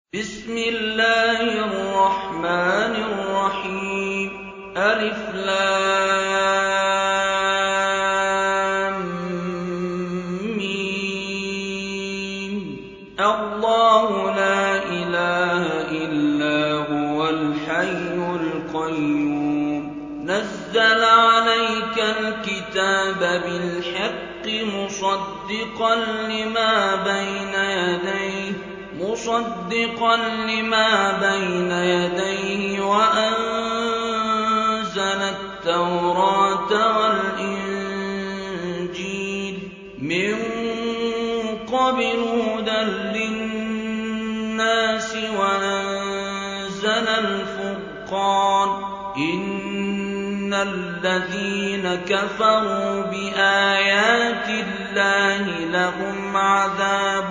بسم الله الرحمن الرحيم ألف لام ميم الله لا إله إلا هو الحي القيوم نزل عليك الكتاب بالحق مصدقا لما بين يديه وأنزل التوراة والإنجيل من قبل هدى للناس وأنزل الفرقان إن الذين كفروا بآيات الله لهم عذاب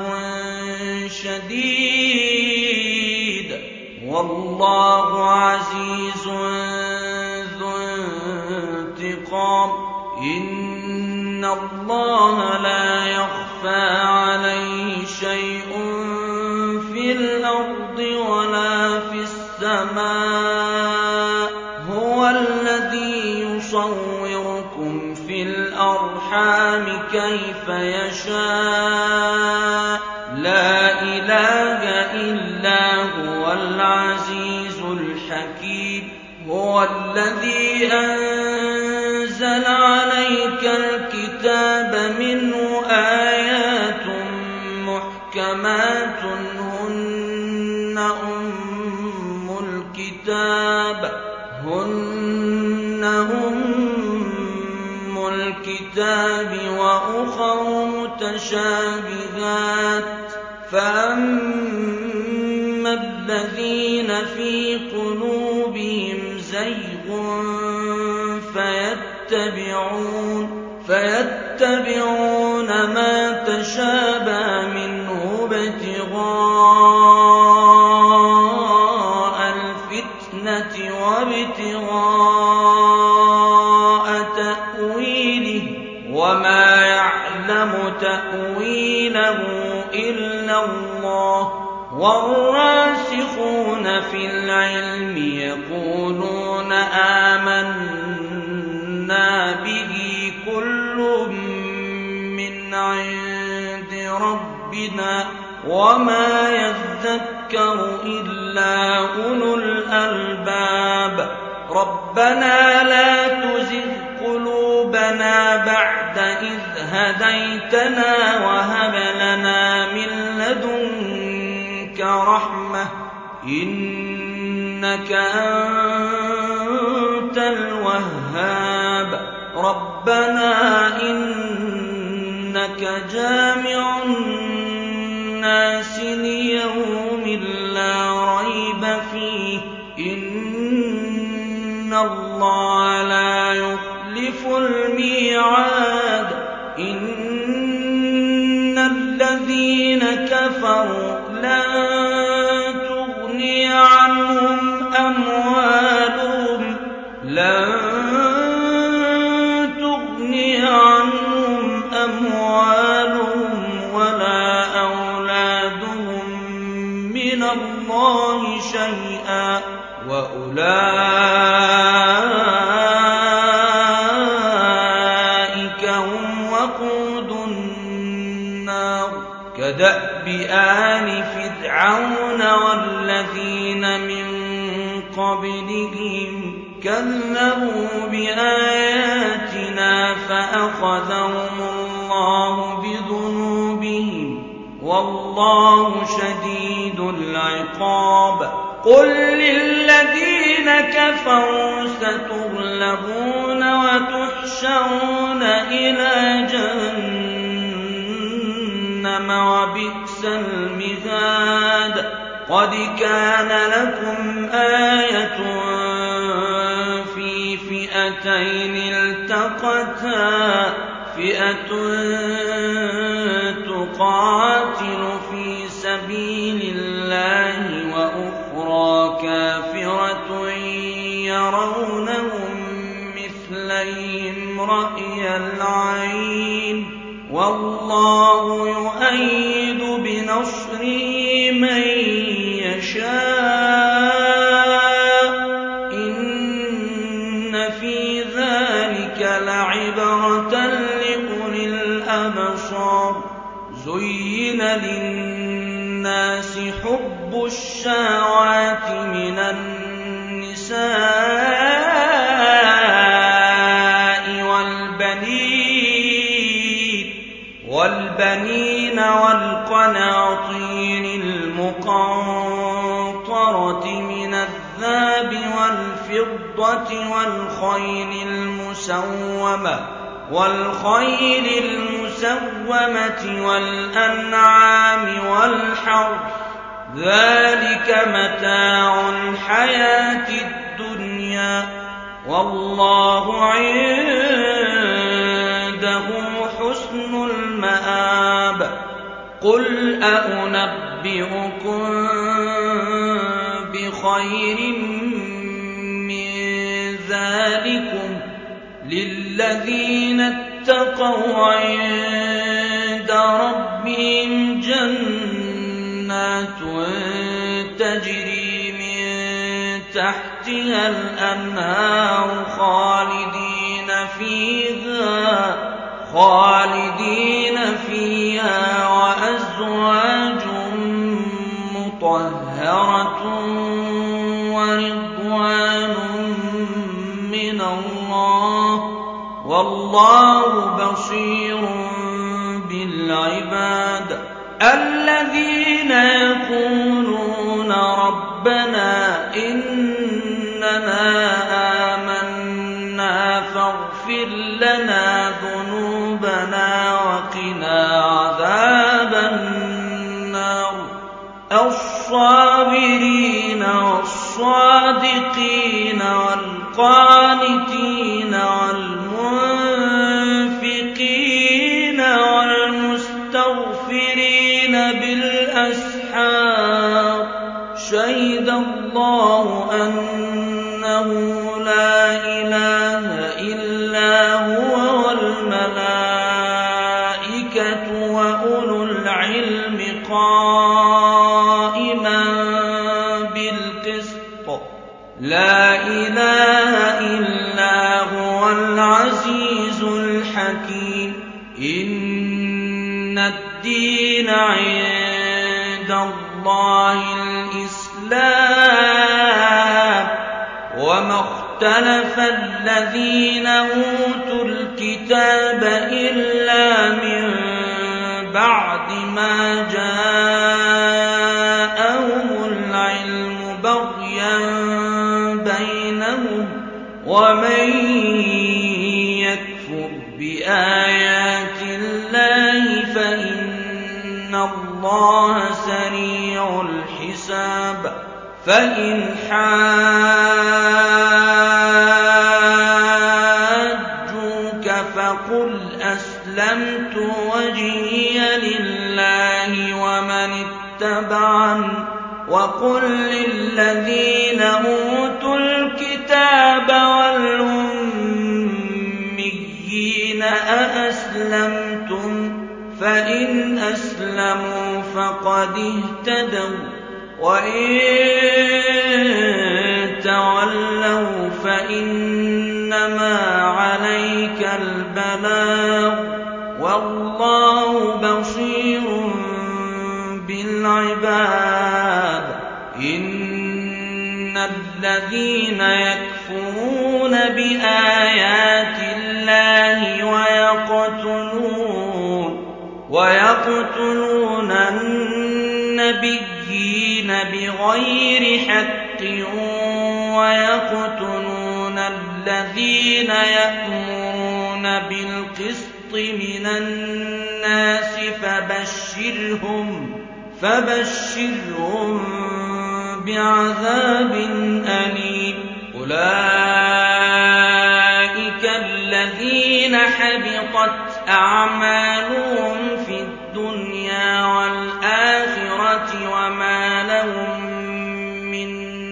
شديد والله عزيز ذو انتقام إن الله لا يخفى عليه شيء في الأرض ولا في السماء هو الذي يصوركم في الأرحام كيف يشاء لا إله إلا هو العزيز الحكيم هو الذي أنزل عليك الكتاب منه آيات محكمات هن أم الكتاب وأخر متشابهات فأما الذين في قلوبهم زيغ فيتبعون ما تشابه منه ابتغاء الفتنة وابتغاء تأويله وما يعلم تأويله إلا الله والراسخون في العلم يقولون آمنا به كل من عند ربنا وما يذكر إلا أولو الألباب ربنا لا تزغ قلوبنا بعد إذ هديتنا وهب لنا من لدنك رحمة إنك أنت الوهاب ربنا إنك جامع الناس ليوم لا ريب فيه إن الله لا يخلف الميعاد إن الذين كفروا لن تغني عنهم أموالهم ولا أولادهم من الله شيئا وأولئك هم وقود النار كدأب آل فرعون والذين من قبلهم كذبوا بآياتنا فأخذهم الله بذنوبهم والله شديد العقاب قل للذين كفروا ستغلبون وتحشرون إلى جهنم وبئس المهاد قد كان لكم آية في فئتين التقتا فئة تقاتل في سبيل الله وأخرى كافرة يرونهم مثليهم رأي العين والله يؤيد بنصره من يشاء إن في ذلك لعبرة لأولي الأبصار زين للناس حب الشهوات من النساء والبنين والقناطير المقنطرة من الذهب والفضة والخيل المسومة والأنعام والحرث ذلك متاع الحياة الدنيا والله عنده حسن المآب قل أنبئكم بخير من ذلكم للذين اتقوا عند ربهم جنات تجري من تحتها الأنهار خالدين فيها وأزواج مطهرة ورضوان من الله والله بصير بالعباد الذين يقولون ربنا إننا آمنا فاغفر لنا ذنوبنا وقنا عذاب النار الصابرين والصادقين والقانتين والمنفقين والمستغفرين بالأسحار شهد الله أنه لا إله إلا هو والملائكة وأولو العلم قائما بالقسط لا إله إلا هو العزيز الحكيم إن الدين عند الله الإسلام وما اختلف الذين أوتوا الكتاب إلا من بعد ما جاءهم العلم بغيا بينهم ومن يكفر بآيات الله فإن الله سريع الحساب فإن حاجوك فقل أسلمت وجهي لله ومن اتبعني وقل للذين أوتوا الكتاب والأميين أأسلمتم فإن أسلموا فقد اهتدوا وإن تولوا فإنما عليك البلاغ والله بصير بالعباد إن الذين يكفرون بآيات الله ويقتلون النبيين بغير حق ويقتلون الذين يأمرون بالقسط من الناس فبشرهم بعذاب أليم أولئك الذين حبطت أعمالهم في الدنيا والآخرة وما لهم من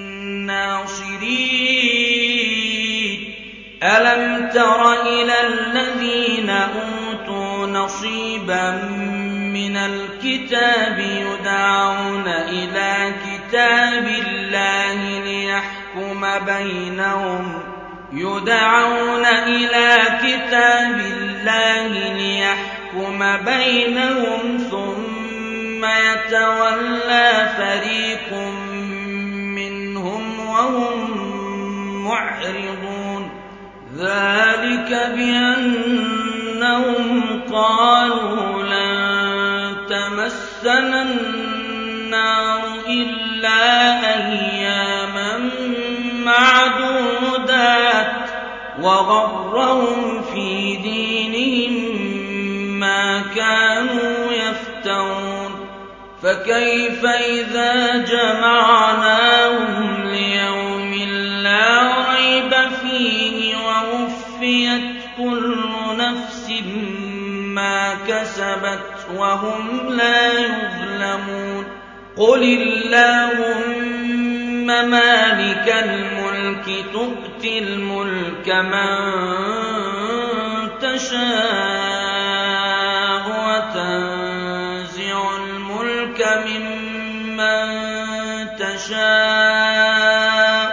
ناصرين ألم تر إلى الذين أوتوا نصيبا من الكتاب يدعون إلى كتاب بينهم يدعون إلى كتاب الله ليحكم بينهم ثم يتولى فريق منهم وهم معرضون ذلك بأنهم قالوا لن تمسنا النار إلا أياما معدودات وغرهم في دينهم ما كانوا يفترون فكيف إذا جمعناهم ليوم لا ريب فيه ووفيت كل نفس ما كسبت وهم لا يظلمون قل اللهم مالك الملك تؤتي الملك من تشاء وتنزع الملك ممن تشاء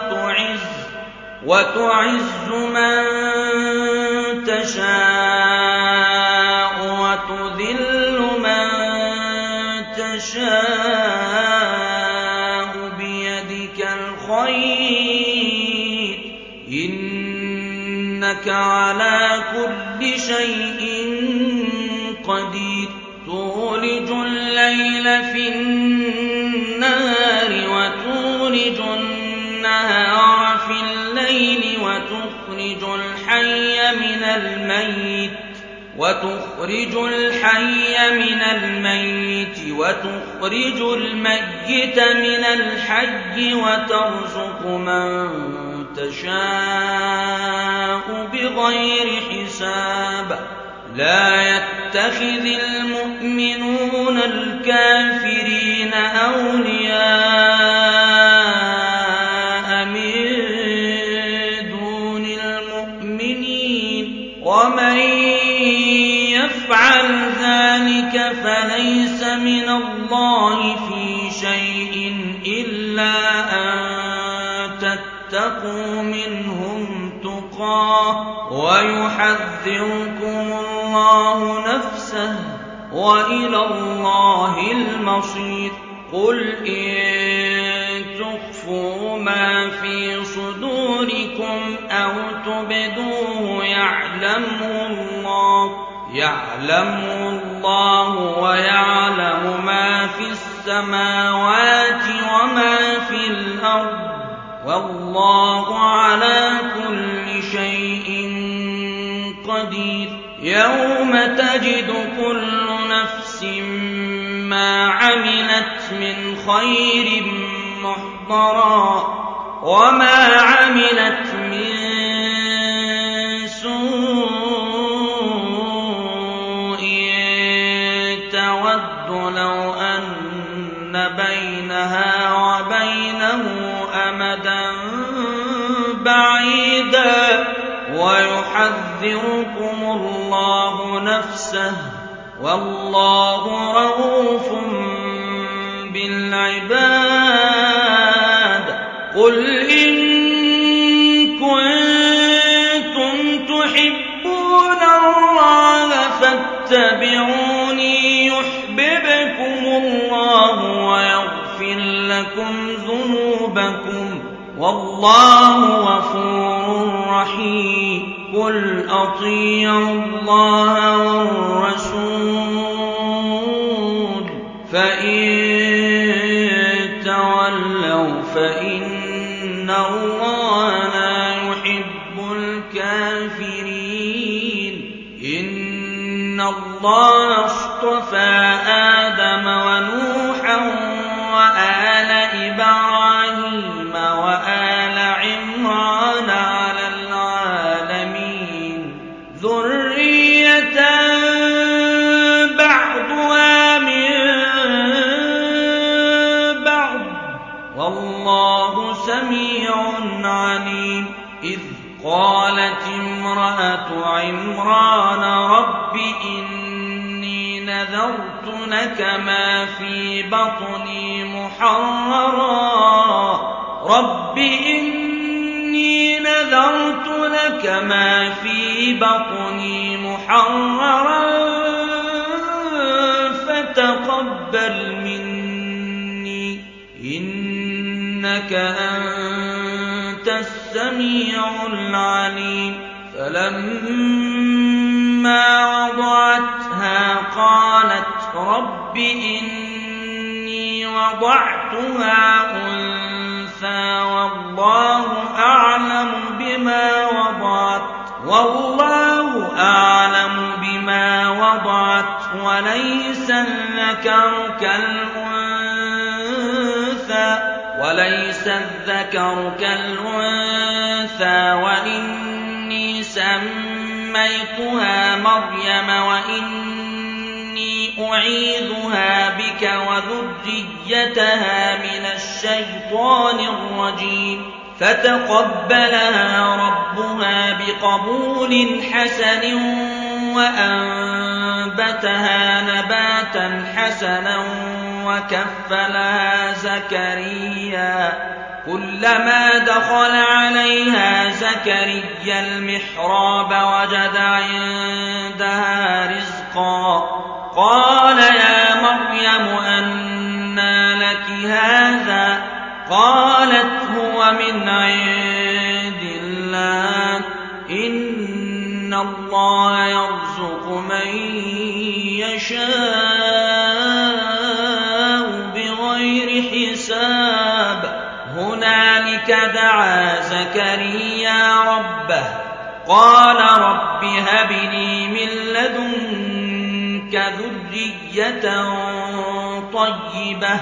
وتعز من تشاء وتذل من تشاء بيدك الخير إنك على كل شيء قدير تولج الليل في النهار وتولج النهار في الليل وتخرج الحي من الميت وتخرج الميت من الحي وترزق من تشاء بغير حساب لا يتخذ المؤمنون الكافرين أولياء من دون المؤمنين ومن يفعل ذلك فليس من الله في شيء إلا أن تتقوا منهم تقاه ويحذركم الله نفسه وإلى الله المصير قل إن تخفوا ما في صدوركم أو تبدوه يعلمه الله ويعلم ما في السماوات وما في الأرض والله على كل شيء قدير يوم تجد كل نفس ما عملت من خير محضرا وما عملت من سوء تود لو أن بينها وبينه أمدا بعيدا ويحذركم الله نفسه والله رؤوف بالعباد قل إن كنتم تحبون الله فاتبعوني يحببكم الله ويغفر لكم ذنوبكم والله غفور رحيم قل أطيعوا الله والرسول فإن تولوا فإن الله لا يحب الكافرين إن الله اصطفى آدم ونوحا وآل إبراهيم وآل عمران على العالمين ذرية بعضها من بعض والله سميع عليم إذ قالت امرأة عمران رب إني نذرت لك ما في بطني محررا رب إني نذرت لك ما في بطني محررا فتقبل مني إنك أنت السميع العليم فلما وضعتها قالت رب إني وضعتها أنثى والله أعلم بما وضعت وليس الذكر كالأنثى وإني سميتها مريم وإني أعيذها بك وذريتها من الشيطان الرجيم فتقبلها ربها بقبول حسن وأنبتها نباتا حسنا وكفلها زكريا كلما دخل عليها زكريا المحراب وجد عندها رزقا قال يا مريم أنى لك هذا قالت هو من عند الله إن الله يرزق من يشاء بغير حساب هنالك دعا زكريا ربه قال رب هب لي من لدنك ذرية طيبة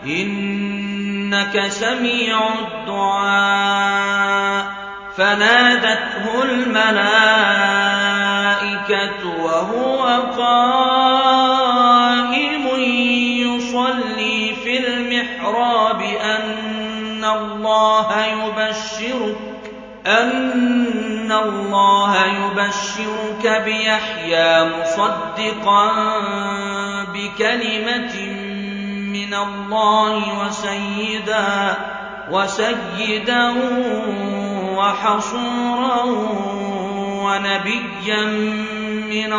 إنك سميع الدعاء فنادته الملائكة وهو قائم يصلي في المحراب أن الله يبشرك بيحيى مصدقا بكلمة من الله وسيدا وحصورا ونبيا من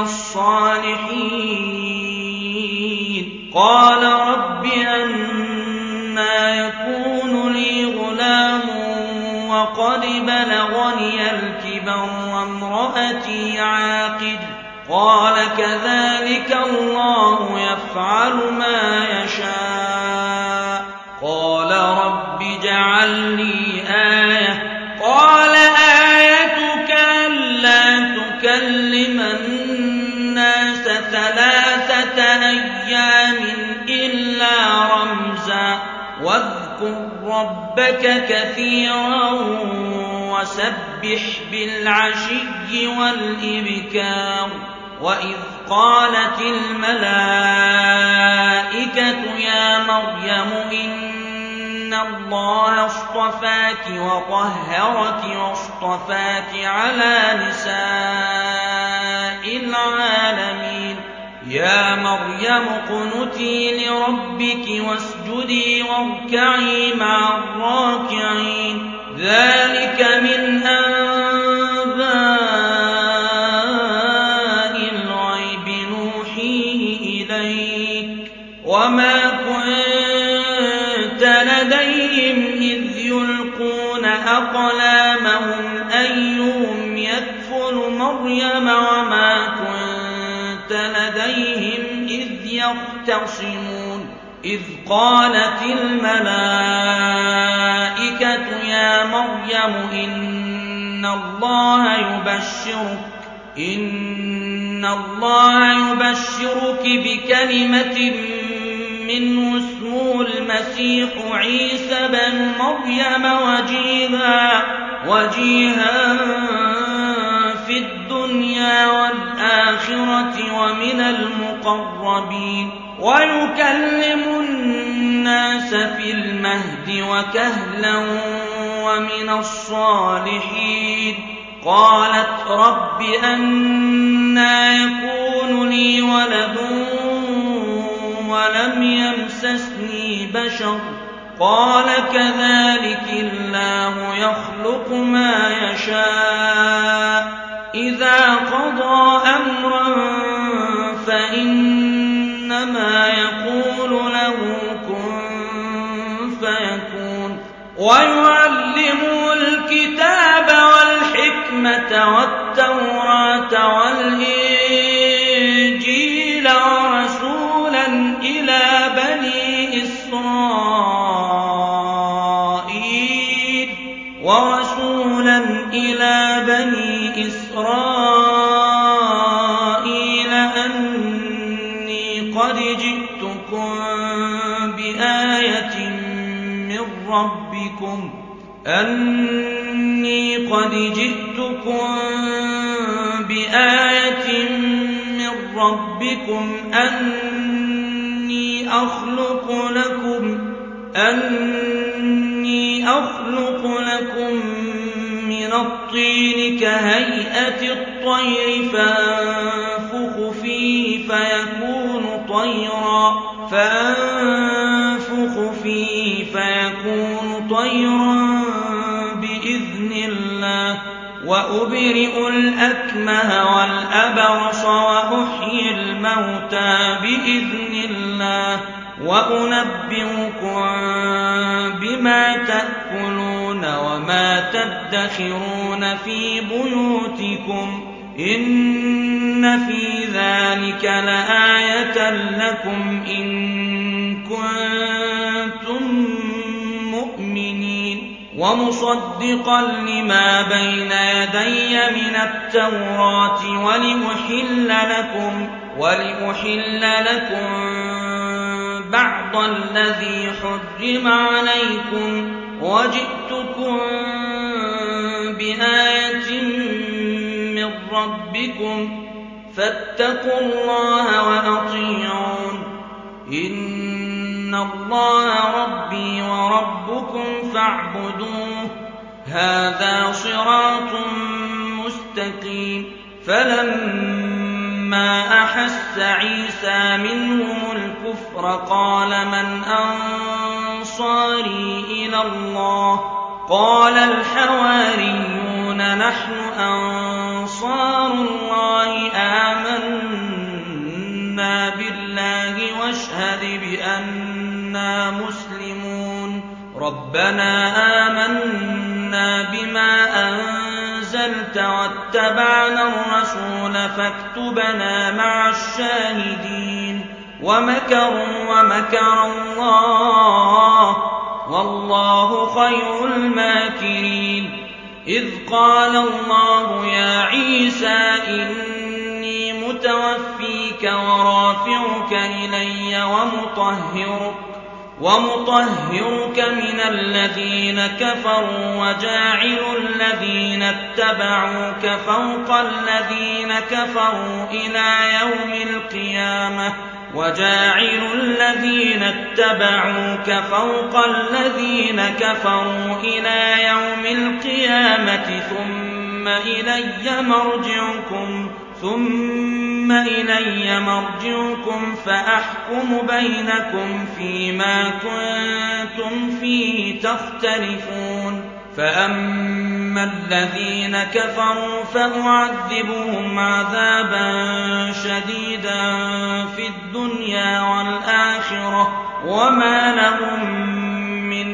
الصالحين قال رب أنى يكون لي غلام وقد بلغني الكبر وامرأتي عاقر قال كذلك الله يفعل ما يشاء قال رب اجعل لي آية قال آيتك ألا تكلم الناس 3 أيام إلا رمزا واذكر ربك كثيرا وسبح بالعشي والإبكار وإذ قالت الملائكة يا مريم إن الله اصطفاك وطهرك واصطفاك على نساء العالمين يا مريم اقنتي لربك واسجدي واركعي مع الراكعين ذلك من أنباء الغيب نوحيه إليك وما كنت لديهم إذ يلقون أقلامهم أيهم يكفل مريم وما كنت لديهم إذ يختصمون إذ قالت الملائكة يا مريم إن الله يبشرك بكلمة منه اسمه المسيح عيسى بن مريم وجيها في الدنيا والآخرة ومن المقربين ويكلم الناس في المهد وكهلا ومن الصالحين قالت رب أنى يكون لي ولد ولم يمسسني بشر قال كذلك الله يخلق ما يشاء إذا قضى أمرا فإنما يقول له كن فيكون ويعلمه الكتاب والحكمة والتوراة والإنجيل ورسولا إلى بني إسرائيل أني قد جئتكم بآية من ربكم أني أخلق لكم من الطين كهيئة الطير فأنفخ فيه فيكون طيرا بإذن الله وأبرئ الأكمه والأبرص وأحيي الموتى بإذن الله وأنبئكم بما تأكلون وما تدخرون في بيوتكم إن في ذلك لآية لكم إن كنتم مؤمنين ومصدقا لما بين يدي من التوراة ولأحل لكم بعض الذي حرم عليكم وجئتكم بآية من ربكم فاتقوا الله وأطيعون إن الله ربي وربكم فاعبدوه هذا صراط مستقيم فلما أحس عيسى منهم الكفر قال من أنصاري إلى الله قال الحواريون نحن أنصار الله آمنا بالله واشهد بأننا مسلمون ربنا آمنا بما أنزلت واتبعنا الرسول فاكتبنا مع الشاهدين ومكروا ومكر الله والله خير الماكرين إذ قال الله يا عيسى إني متوفيك ورافعك إلي ومطهرك من الذين كفروا وجاعل الذين اتبعوك فوق الذين كفروا إلى يوم القيامة ثم إلي مرجعكم فأحكم بينكم فيما كنتم فيه تختلفون فأما الذين كفروا فأعذبهم عذابا شديدا في الدنيا والآخرة وما لهم من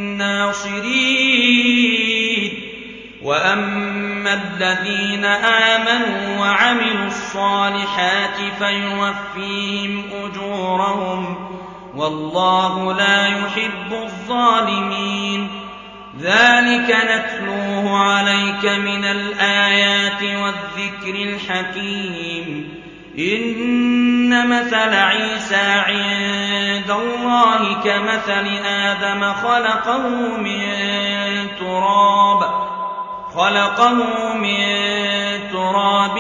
ناصرين وأما الذين آمنوا وعملوا الصالحات فيوفيهم أجورهم والله لا يحب الظالمين ذلك نتلوه عليك من الآيات والذكر الحكيم إن مثل عيسى عند الله كمثل آدم خلقه من تراب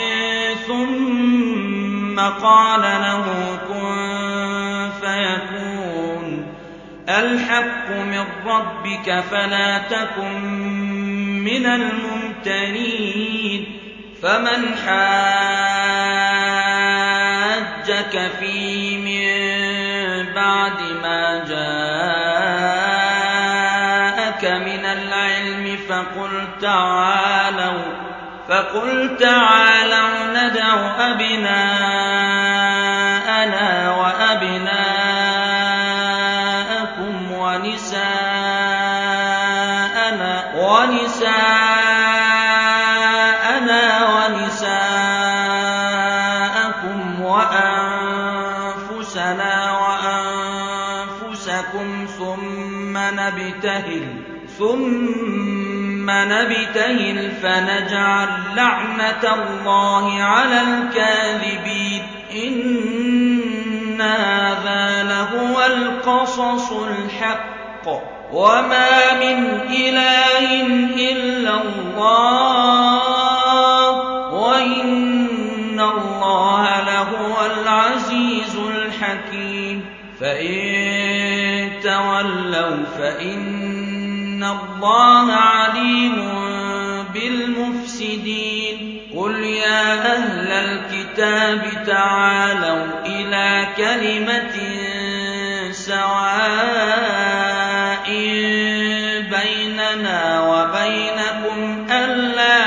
ثم قال له كن فيكون الحق من ربك فلا تكن من الممترين فمن حاجك فيه من بعد ما جاءك جاءك من العلم فقل تعالوا ندع أبناءنا وأبناءكم ونساءنا ونساءكم وأنفسنا وأنفسكم ثم نبتهل فنجعل لعنة الله على الكاذبين إن هذا لهو القصص الحق وما من إله إلا الله وإن الله لهو العزيز الحكيم فإن تولوا فإن الله عليم بالمفسدين قل يا أهل الكتاب تعالوا إلى كلمة سواء بيننا وبينكم ألا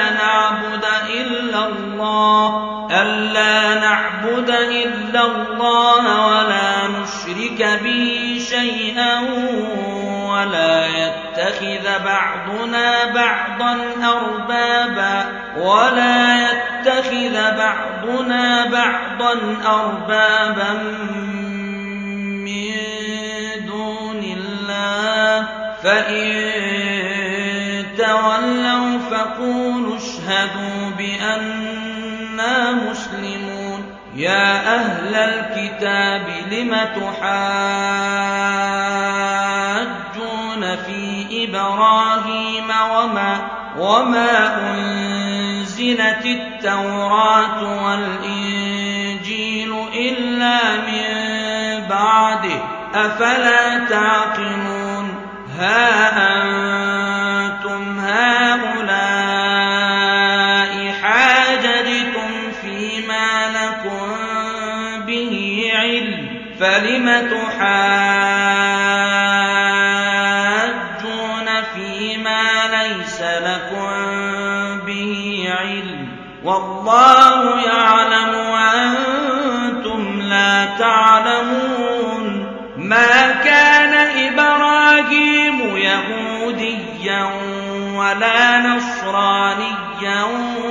نعبد إلا الله ولا نشرك به شيئا ولا يتخذ بعضنا بعضا أربابا من دون الله فإن تولوا فقولوا اشهدوا بأننا مسلمون يا أهل الكتاب لم تحاجون في إبراهيم وما أنزلت التوراة والإنجيل إلا من بعده أفلا تعقلون ها أنتم هؤلاء حاججتم فيما لكم به علم فلم تحاجون فيما ليس لكم به علم والله يعلم وأنتم لا تعلمون ما كان إبراهيم يهوديا ولا نصرانيا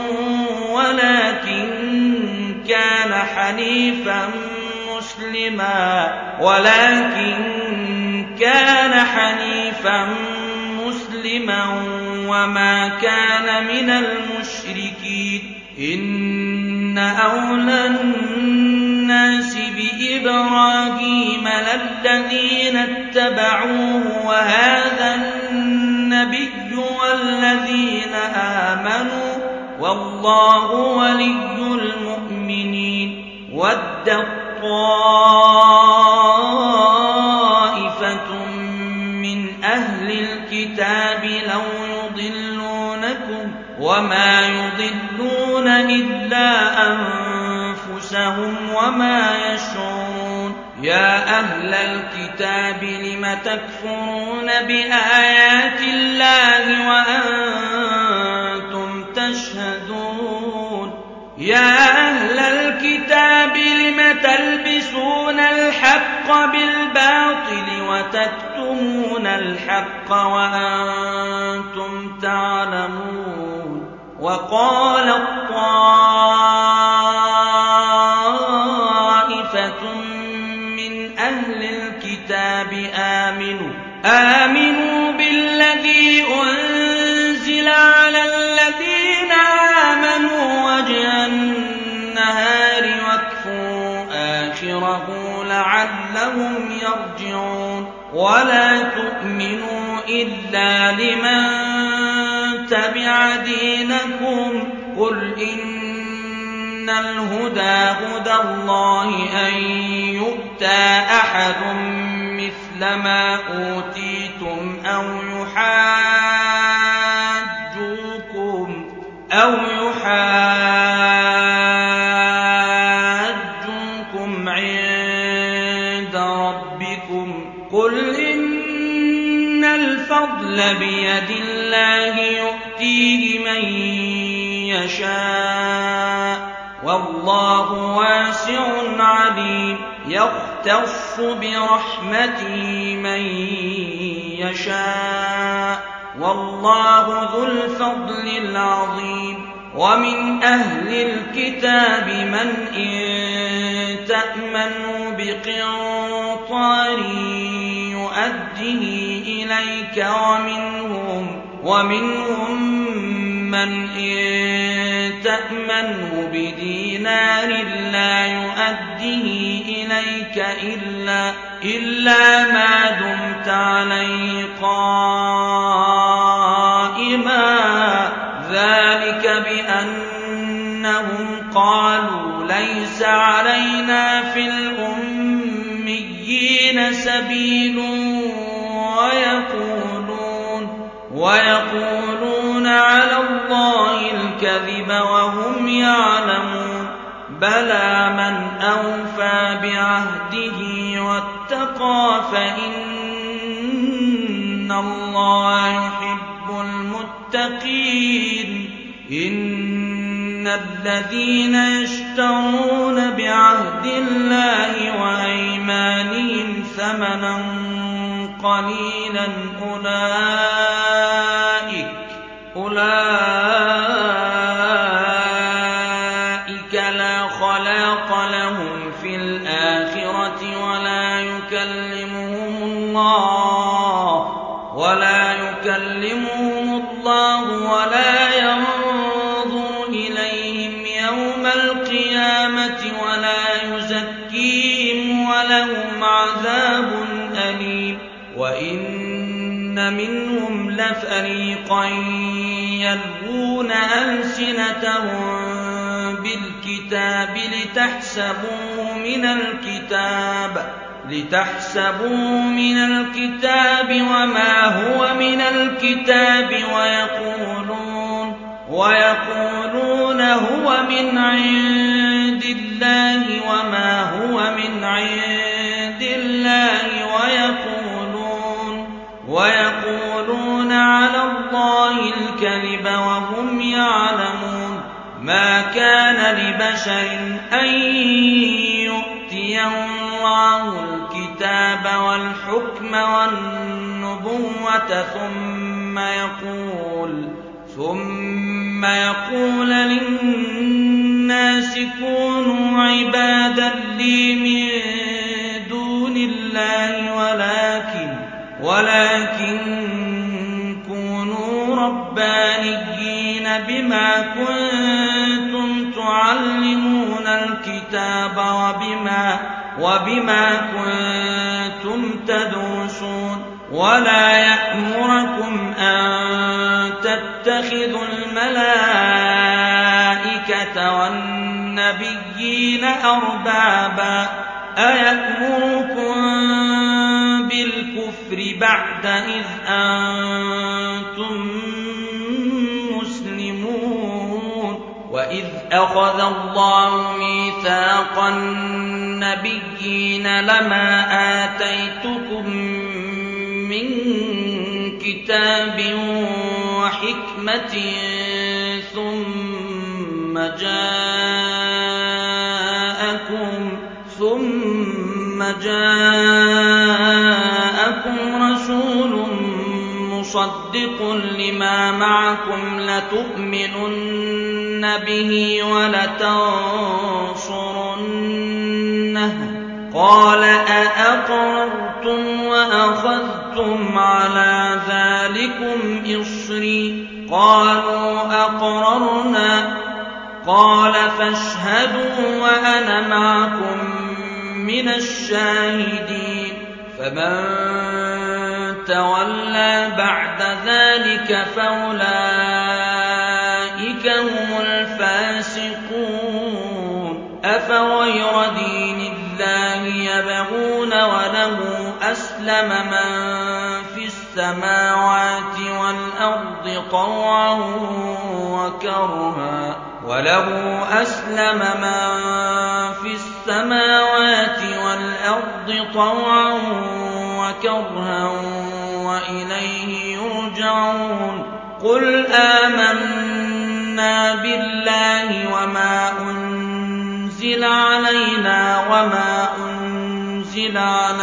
ولكن كان حنيفا مسلما وما كان من المشركين إن أولى الناس بإبراهيم للذين اتبعوه وهذا النبي والذين آمنوا والله ولي المؤمنين ودت طائفة من أهل الكتاب لو يضلونكم وما يضلون إلا أنفسهم وما يشعرون يا أهل الكتاب لم تكفرون بآيات الله وأنتم تشهدون يا أهل الكتاب لم تلبسون الحق بالباطل وتكتمون الحق وأنتم تعلمون وقالت طائفة من أهل الكتاب آمنوا بالذي أنزل على الذين آمنوا وجه النهار واكفروا آخره لعلهم يرجعون ولا تؤمنوا إلا لمن تبع دينكم قل إن الهدى هدى الله أن يؤتى أحد مثل ما أوتيتم أو يحاجوكم عند ربكم قل إن الفضل بيد الله يؤتيه من يشاء والله واسع عليم يختص برحمته من يشاء والله ذو الفضل العظيم ومن أهل الكتاب من إن تأمنوا بقنطار يؤده إليك ومنهم من إن تأمنه بدينار لا يؤده إليك إلا ما دمت عليه قائما ذلك بأنهم قالوا ليس علينا في الأميين سبيل ويقولون على الله الكذب وهم يعلمون بلى من أوفى بعهده واتقى فإن الله يحب المتقين إن الذين يشترون بعهد الله وأيمانهم ثمنا قليلا أولئك لا خلاق لهم في الآخرة ولا يكلمهم الله ولا ينظر إليهم يوم القيامة ولا يزكيهم ولهم عذاب أليم وإن منهم لفريقا يلوون ألسنتهم بالكتاب لتحسبوه من الكتاب وما هو من الكتاب ويقولون هو من عند الله وما هو من عند الله ويقولون على الله الكذب وهم يعلمون ما كان لبشر أن يؤتيه الله الكتاب والحكم والنبوة ثم يقول للناس كونوا عبادا لي من دون الله ولكن كونوا ربانيين بما كنتم تعلمون الكتاب وبما كنتم تدرسون ولا يأمركم أن تتخذوا الملائكة والنبيين أربابا أيأمركم بالكفر بعد إذ أنتم مسلمون وإذ أخذ الله ميثاق النبيين لما آتيتكم من كتاب وحكمة ثم جاءكم رسول مصدق لما معكم لتؤمنن به ولتنصرنه قال أأقررتم وأخذتم على ذلكم إصري قالوا أقررنا قال فاشهدوا وأنا معكم من الشاهدين فمن تولى بعد ذلك فأولئك هم الفاسقون أفغير دين الله يبغون وله أسلم من في السماوات والأرض طوعا وكرها وإليه يرجعون قل آمنا بالله وما أنزل علينا وما أنزل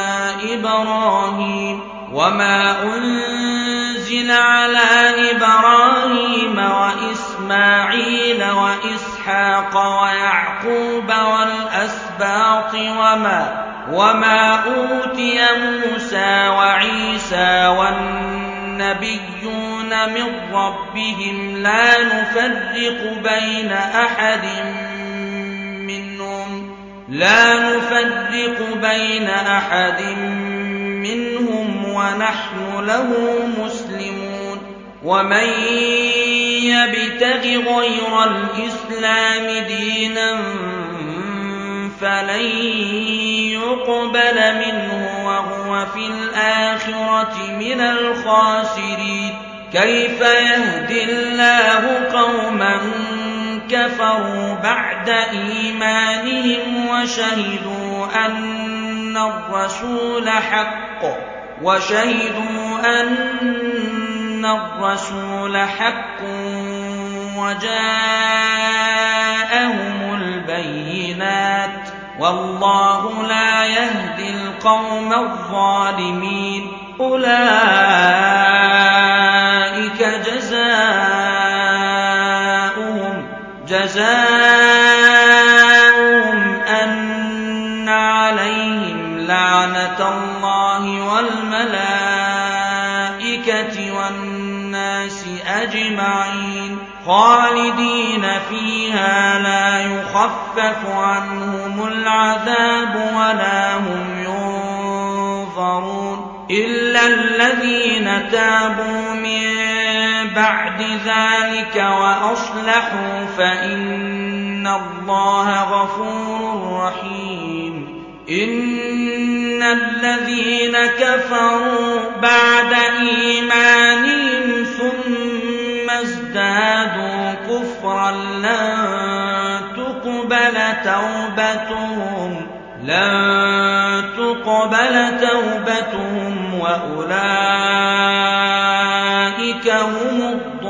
على إبراهيم وإسماعيل وإسحاق ويعقوب والأسباط وما أوتي موسى وعيسى والنبيون من ربهم لا نفرق بين أحد منهم ونحن له مسلمون ومن يبتغ غير الإسلام دينا فلن يقبل منه وهو في الآخرة من الخاسرين كيف يهدي الله قوما كفروا بعد إيمانهم وشهدوا أن الرسول حق وجاءهم البينات والله لا يهدي القوم الظالمين أولئك جزاؤهم أن عليهم لعنة الله والملائكة والناس أجمعين خالدين فيها لا يخفف عنهم العذاب ولا هم ينظرون إلا الذين تابوا من بعد ذلك وأصلحوا فإن الله غفور رحيم إن الذين كفروا بعد إيمانهم ثم ازدادوا كفرا لن تقبل توبتهم وأولئك هم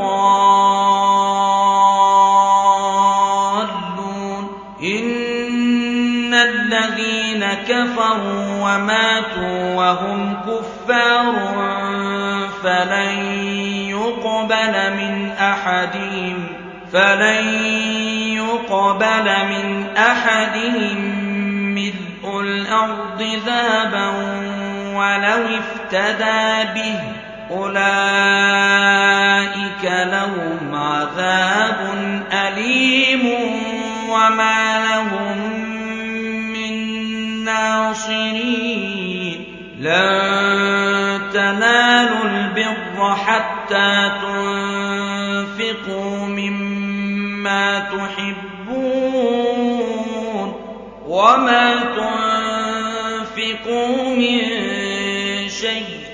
الضالون إن الذين كفروا وماتوا وهم كفار فلن يقبل من أحدهم ملء الأرض ذهبا ولو افتدى به أولئك لهم عذاب أليم وما لهم من ناصرين لن تنالوا البر حتى تنفقوا مما تحبون وما تنفقوا من شيء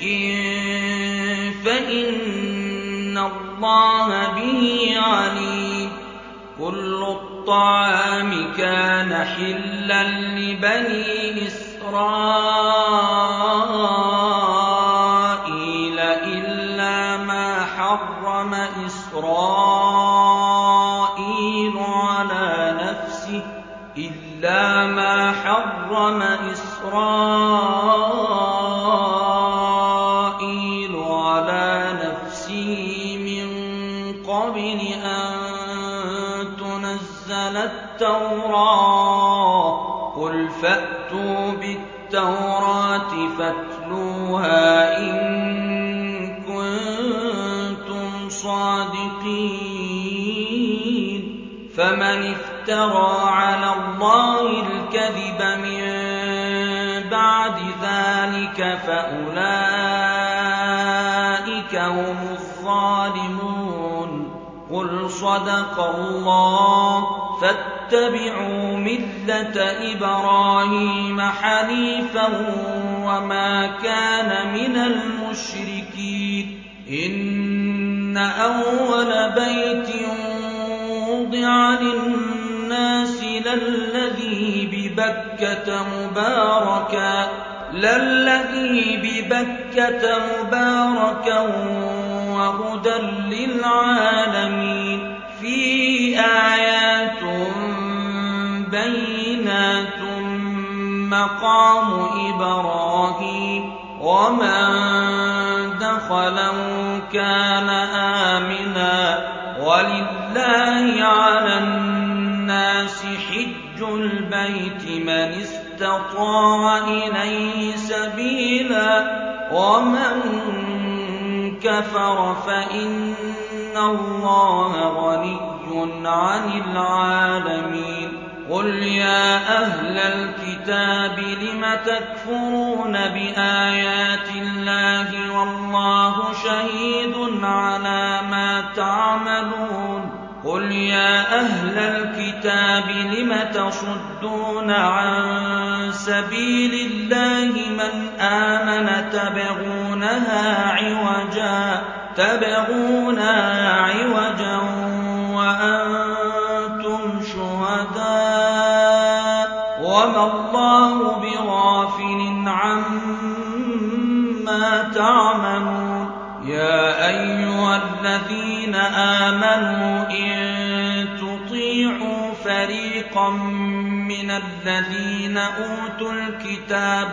فإن الله به عليم كل الطعام كان حلا لبني إسرائيل إلا ما حرم إسرائيل على نفسه من قبل أن تنزل التوراة قل فأتوا بالتوراة فاتلوها إن كنتم صادقين فمن افترى على الله الكذب من بعد ذلك فأولئك هم الظالمون قل صدق الله فاتبعوا ملة إبراهيم حنيفا وما كان من المشركين إن أول بيت وضع للناس للذي ببكة للذي ببكة مباركا وهدى للعالمين فيه آيات بينات مقام إبراهيم ومن دخله كان آمنا ولله على الناس حج البيت من استطاع إليه سبيلا ومن كفر فإن الله غني عن العالمين قل يا أهل الكتاب لم تكفرون بآيات الله والله شهيد على ما تعملون قل يا أهل الكتاب لم تصدون عن سبيل الله من آمن تبغونها عوجا وأنتم شهداء وما الله بغافل عما تعملون يا أيها الذين آمنوا إن تطيعوا فريقا من الذين أوتوا الكتاب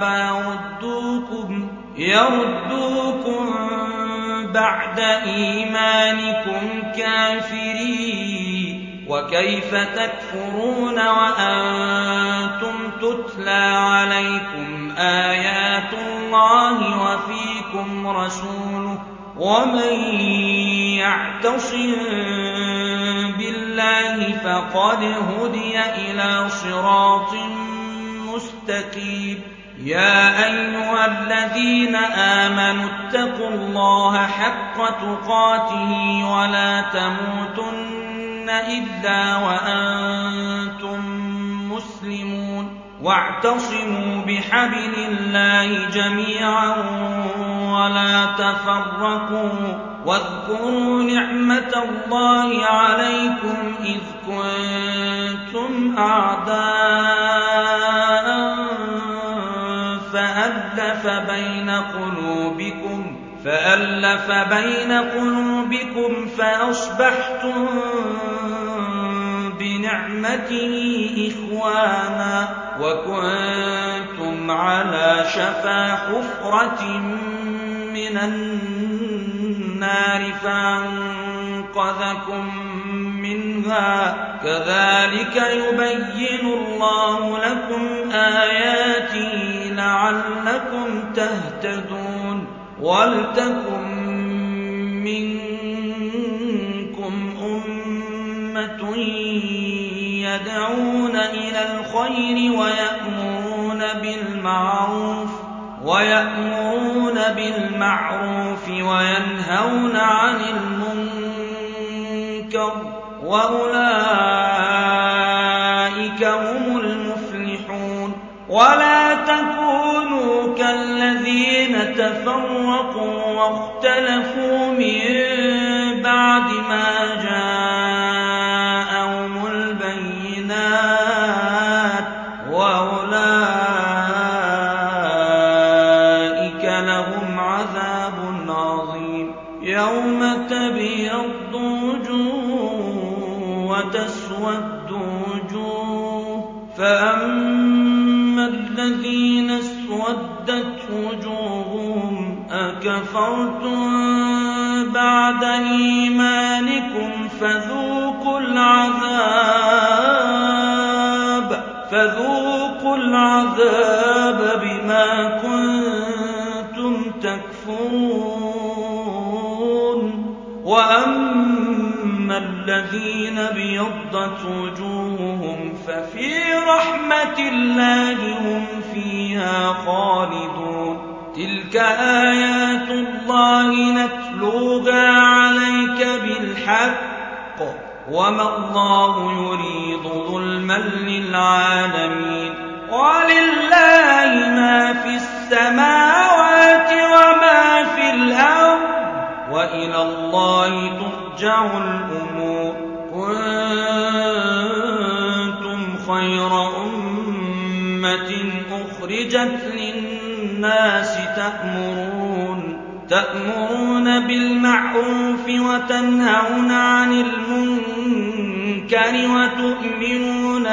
يردوكم بعد إيمانكم كافرين وكيف تكفرون وأنتم تتلى عليكم آيات الله وفيكم رسوله ومن يعتصم بالله فقد هدي إلى صراط مستقيم يا أيها الذين آمنوا اتقوا الله حق تقاته ولا تموتن إلا وأنتم مسلمون واعتصموا بحبل الله جميعا ولا تفرقوا واذكروا نعمة الله عليكم إذ كنتم أعداء فألف بين قلوبكم فأصبحتم بنعمته إخوانا وكنتم على شفا حفرة من النار فأنقذكم منها كذلك يبين الله لكم آياته لعلكم تهتدون ولتكن منكم أمة يدعون إلى الخير ويأمرون بالمعروف وينهون عن المنكر وأولئك هم المفلحون ولا تكونوا كالذين تفرقوا واختلفوا من بعد ما جاءهم البينات وأولئك لهم عذاب عظيم يوم تبيض وجوه وتسود وجوه فأما الذين اسودت وجوههم أكفرتم بعد إيمانكم فذوقوا العذاب بما كنتم تكفرون وأما الذين ابيضت وجوههم ففي رحمة الله هم فيها خالدون تلك آيات الله نتلوها عليك بالحق وما الله يريد ظلما للعالمين ولله ما في السماوات وما في الأرض وإلى الله ترجع الأمور كنتم خير أمة أخرجت للناس الناس تأمرون بالمعروف وتنهون عن المنكر وتؤمنون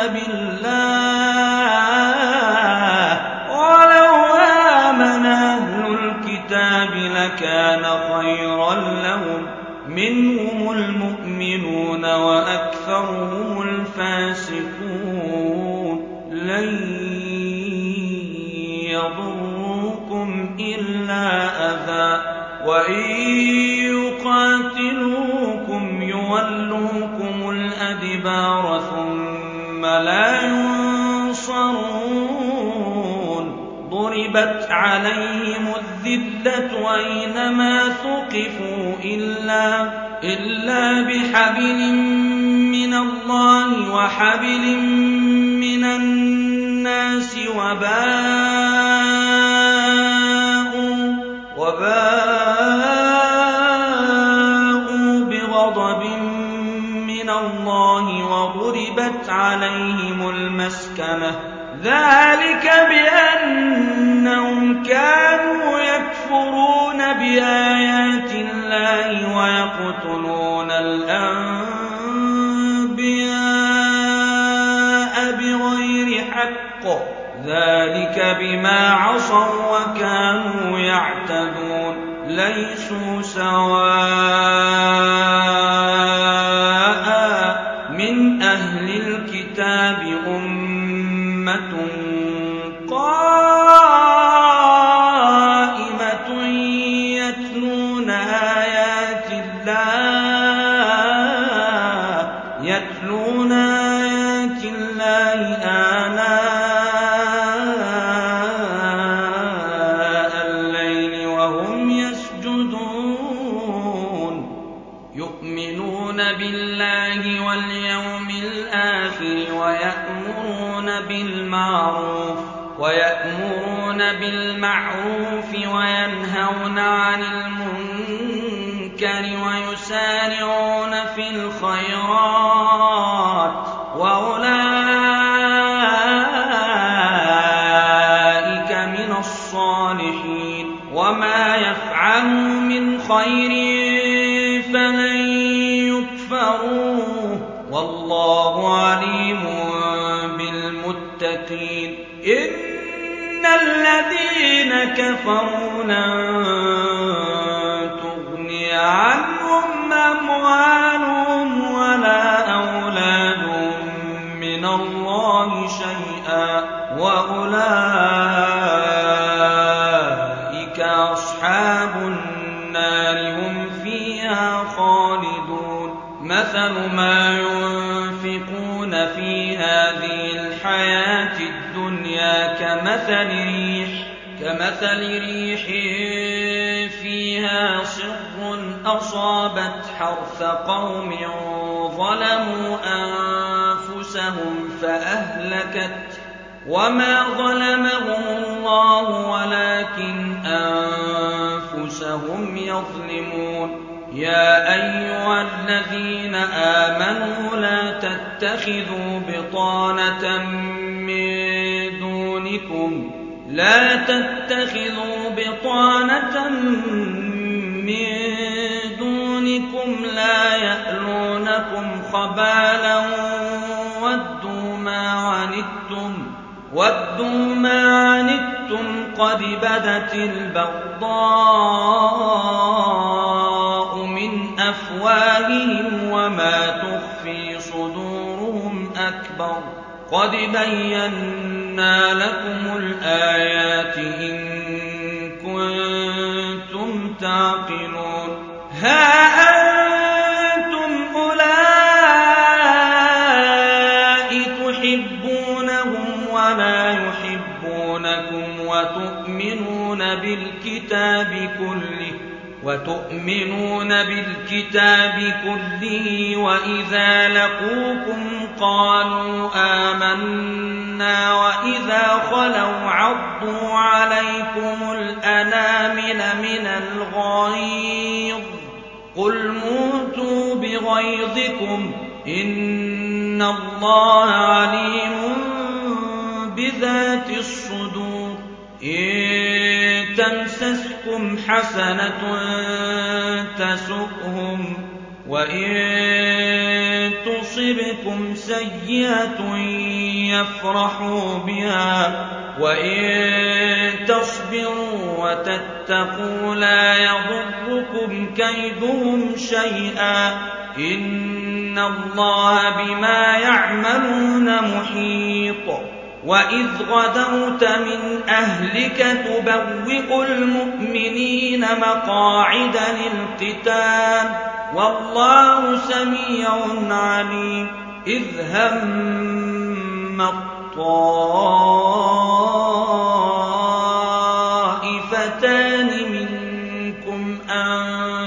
بالله ولو آمن أهل الكتاب لكان خيرا لهم منهم المؤمنون وأكثرهم الفاسقون لن يضروكم إلا أذى وإن يقاتلوكم يولوكم الأدبار ثم لا ينصرون ضربت عليهم الذلة أينما ثقفوا إلا بحبل من الله وحبل من الناس وباءوا بغضب من الله وضربت عليهم المسكنة ذلك بأنهم كانوا يكفرون بآيات الله ويقتلون الأنبياء بغير حق ذلك بما عصوا وكانوا يعتدون ليسوا سواء من أهل الكتاب أمة قائمة يتلون آيات الله آناء الليل وهم يسجدون يؤمنون بالله واليوم الآخر ويأمرون بالمعروف وينهون عن المنكر ويسارعون في الخيرات وأولئك من الصالحين وما يفعلوا من خير فلن يكفروه والله عليم بالمتقين إن الذين كفروا لن تغني عنهم أموالهم ولا أولادهم من الله شيئا وأولئك أصحاب النار هم فيها خالدون مثل ما ينفقون في هذه الحياة الدنيا كمثل ريح فيها صر أصابت حرث قوم ظلموا أنفسهم فأهلكت وما ظلمهم الله ولكن أنفسهم يظلمون يا أيها الذين آمنوا لا تتخذوا بطانة من دونكم لا يألونكم خبالا ودوا ما عنتم قد بدت البغضاء من أفواههم وما تخفي صدورهم أكبر قد بينا لكم الآيات إن كنتم تعقلون ها أنتم أولئك تحبونهم ولا يحبونكم وتؤمنون بالكتاب كله وإذا لقوكم قالوا آمنا وإذا خلوا عضوا عليكم الأنامل من الغيظ قل موتوا بغيظكم إن الله عليم بذات الصدور تمسسكم حسنة تسؤهم وإن تصبكم سيئة يفرحوا بها وإن تصبروا وتتقوا لا يضركم كيدهم شيئا إن الله بما يعملون محيط. وإذ غدوت من أهلك تبوئ المؤمنين مقاعد للقتال والله سميع عليم. إذ هم الطائفتان منكم أن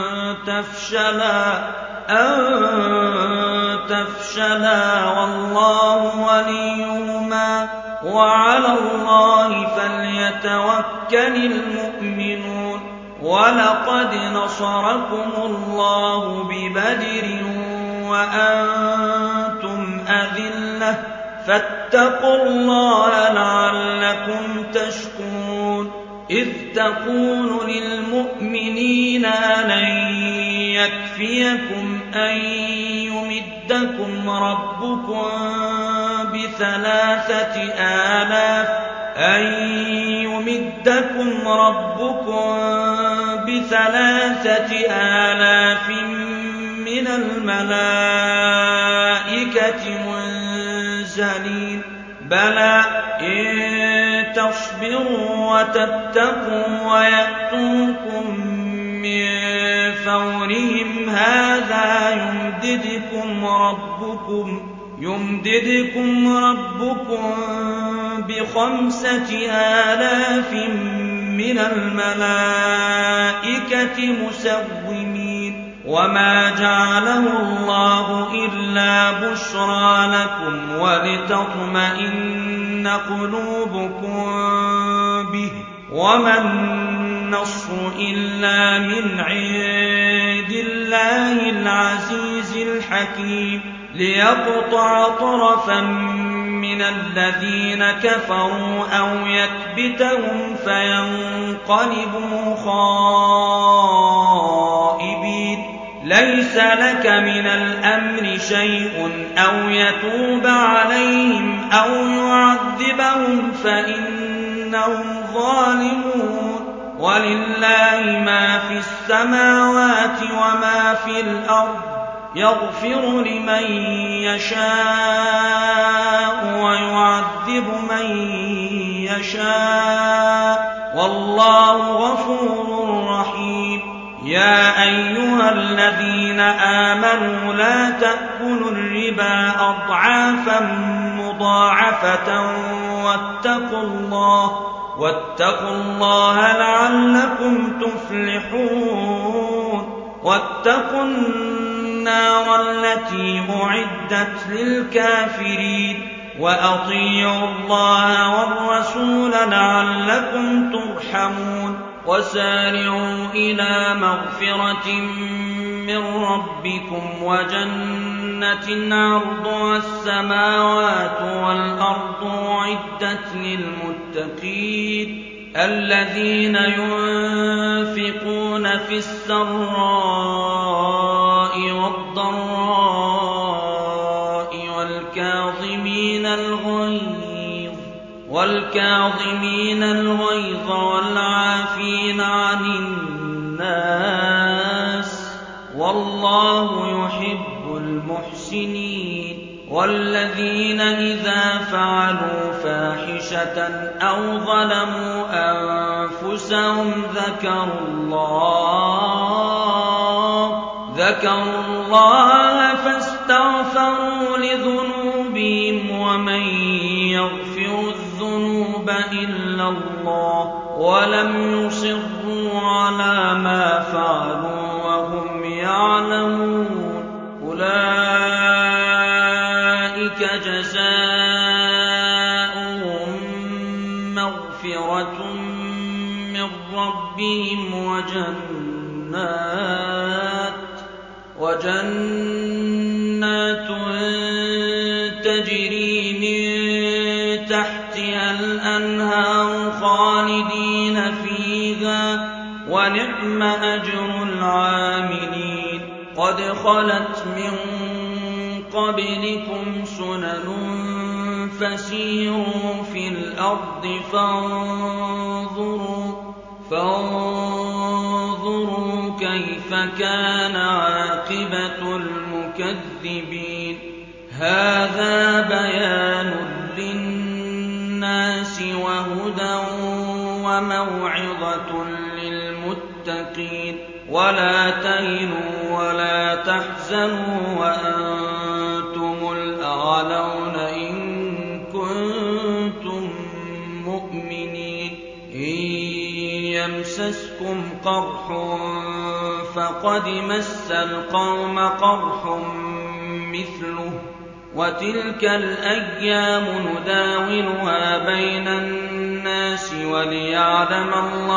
تفشلا والله وليهما وعلى الله فليتوكل المؤمنون. ولقد نصركم الله ببدر وأنتم أذلة فاتقوا الله لعلكم تشكرون. إذ تقول للمؤمنين ألن يكفيكم أن يمدكم ربكم ب3,000 من الملائكة منزلين بلى إن تصبروا وتتقوا ويأتوكم من فورهم هذا يمددكم ربكم ب5,000 من الملائكة مسومين. وما جعله الله إلا بشرى لكم ولتطمئن قلوبكم به وما النصر إلا من عند الله العزيز الحكيم. ليقطع طرفا من الذين كفروا أو يكبتهم فينقلبوا خائبين. ليس لك من الأمر شيء أو يتوب عليهم أو يعذبهم فإنهم ظالمون. ولله ما في السماوات وما في الأرض يغفر لمن يشاء ويعذب من يشاء والله غفور رحيم. يا أيها الذين آمنوا لا تأكلوا الربا أضعافا مضاعفة واتقوا الله لعلكم تفلحون. واتقوا النار التي أعدت للكافرين وأطيعوا الله والرسول لعلكم ترحمون. وسارعوا إلى مغفرة من ربكم وجنة عرضها السماوات والأرض أعدت للمتقين الذين ينفقون في السراء والضراء والكاظمين الغيظ والعافين عن الناس والله يحب المحسنين. والذين إذا فعلوا فاحشة أو ظلموا أنفسهم ذكروا الله فاستغفروا لذنوبهم ومن يغفر الذنوب إلا الله ولم يصروا على ما فعلوا وهم يعلمون. أولئك جزاؤهم مغفرة من ربهم وجنات تجري من تحتها الأنهار خالدين فيها ونعم أجر العاملين قد خلت من قبلكم سنن فسيروا في الأرض فانظروا كيف كان عاقبة المكذبين هذا بيان للناس وهدى وموعظة للمتقين ولا تهنوا ولا تحزنوا وأنتم الأعلون إن كنتم مؤمنين إن يمسسكم قرح فقد مس القوم قرح مثله وتلك الأيام نداولها بين الناس وليعلم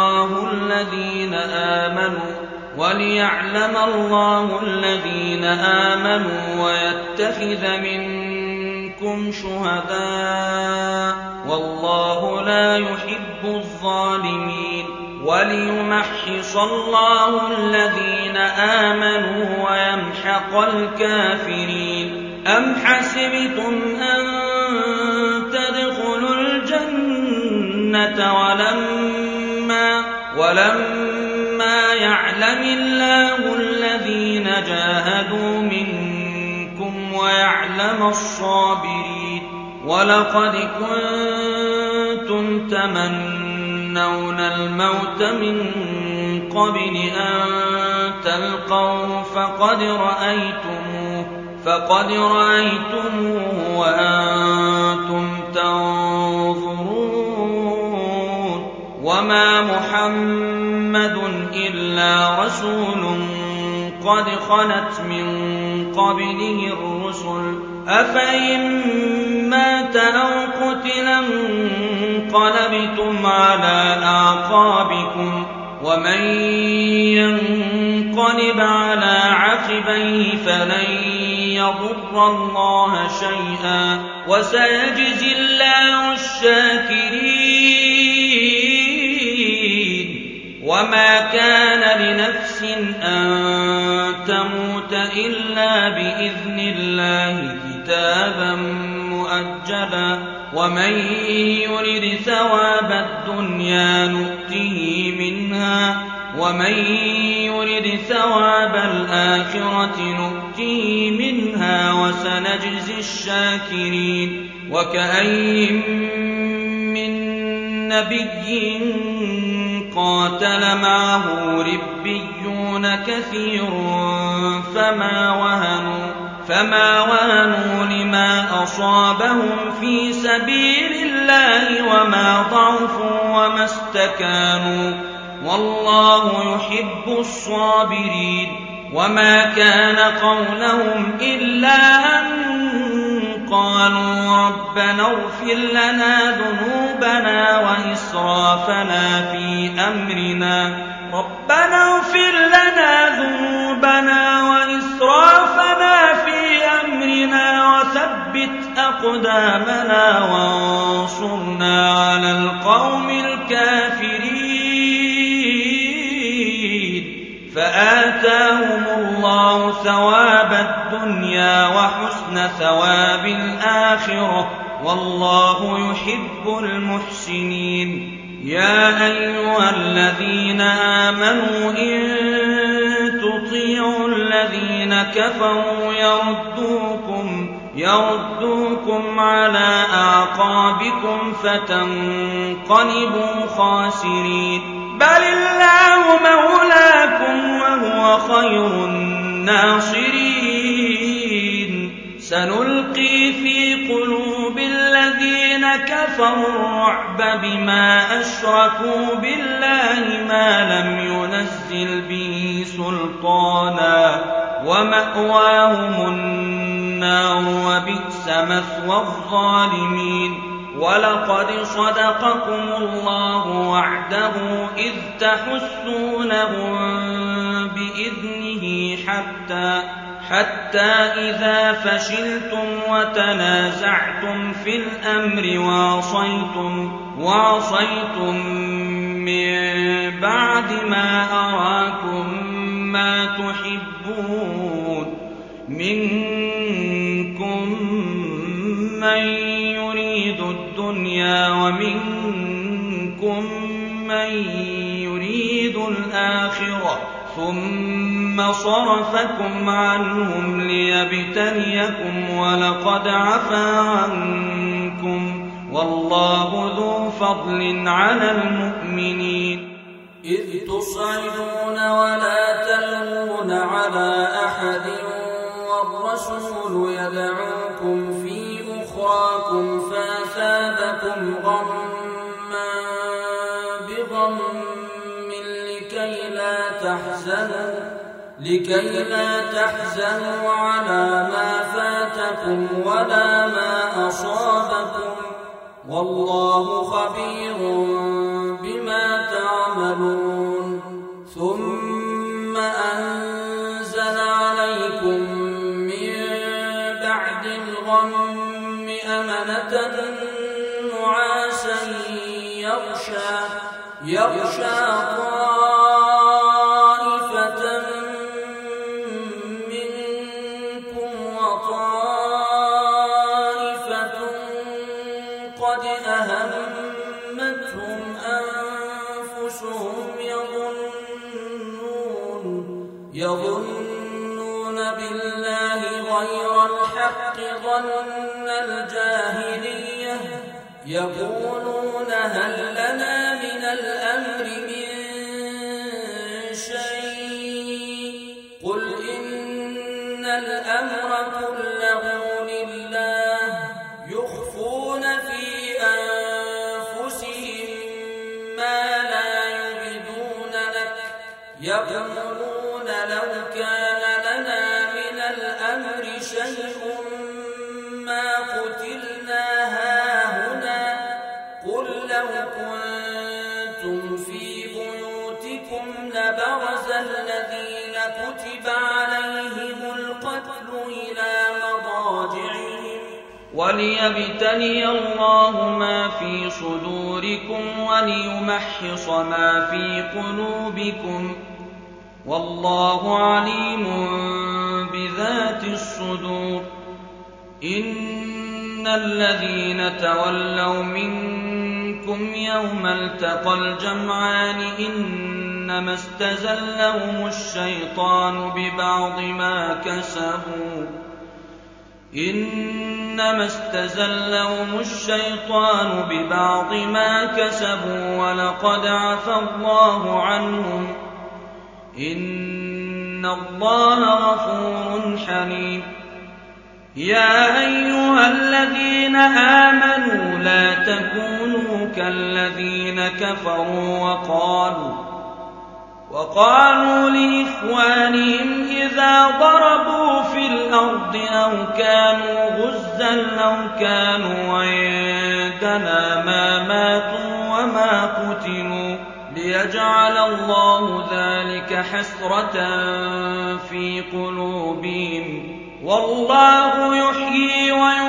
الله الذين آمنوا ويتخذ منكم شهداء والله لا يحب الظالمين وليمحص الله الذين آمنوا ويمحق الكافرين أم حسبتم أن تدخلوا الجنة ولما يعلم الله الذين جاهدوا منكم ويعلم الصابرين ولقد كنتم تمنون الموت من قبل أن تلقوه فقد رأيتموه وأنتم تنظرون وما محمد إلا رسول قد خلت من قبله الرسل أفإن مات أو قتل انقلبتم على أعقابكم ومن ينقلب على عقبيه فلن يضر الله شيئا وسيجزي الله الشاكرين وما كان لنفس أن تموت إلا بإذن الله كتابا مؤجلا ومن يرد ثواب الدنيا نؤته منها ومن يرد ثواب الآخرة نؤته منها وسنجزي الشاكرين وكأين من نبي قاتل معه ربيون كثير فما وهنوا لما أصابهم في سبيل الله وما ضعفوا وما استكانوا والله يحب الصابرين وما كان قولهم إلا أن قالوا ربنا اغفر لنا ذنوبنا وإسرافنا في أمرنا وثبت أقدامنا وانصرنا على القوم الكافرين فآتاهم الله ثواب الدنيا وحسن ثواب الآخرة والله يحب المحسنين يا أيها الذين آمنوا إن تطيعوا الذين كفروا يردوكم على أعقابكم فتنقلبوا خاسرين بل الله مولاكم وهو خير الناصرين سنلقي في قلوب الذين كفروا الرعب بما أشركوا بالله ما لم ينزل به سلطانا ومأواهم النار وبئس مثوى الظالمين ولقد صدقكم الله وعده إذ تحسونهم بإذنه حتى إذا فشلتم وتنازعتم في الأمر وعصيتم من بعد ما أراكم ما تحبون منكم من يريد الدنيا ومنكم من يريد الآخرة ثم صرفكم عنهم ليبتليكم ولقد عفا عنكم والله ذو فضل على المؤمنين. إذ تصعدون ولا تلوون على أحد والرسول يدعوكم في أخراكم فأثابكم غما بغم لكي لا تحزنوا على ما فاتكم ولا ما أصابكم والله خبير بما تعملون. ثم أنزل عليكم من بعد الغم أمنة نعاسا يغشى يظنون بالله غير الحق ظن الجاهلية يقولون هل لنا من الأمر من شيء قل إن الأمر كله لله يخفون في أنفسهم ما لا يبدون لك يقولون لو كان لنا من الأمر شيء ما قتلنا هاهنا قل لو كنتم في بيوتكم لبرز الذين كتب عليهم القتل إلى مضاجعهم وليبتلي الله ما في صدوركم وليمحص ما في قلوبكم والله عليم بذات الصدور. إن الذين تولوا منكم يوم التقى الجمعان إنما استزلهم الشيطان ببعض ما كسبوا ولقد عفى الله عنهم إن الله غفور حليم. يا أيها الذين آمنوا لا تكونوا كالذين كفروا وقالوا لإخوانهم إذا ضربوا في الأرض أو كانوا غزا أو كانوا عندنا ما ماتوا وما قتلوا ليجعل الله ذلك حسرة في قلوبهم والله يحيي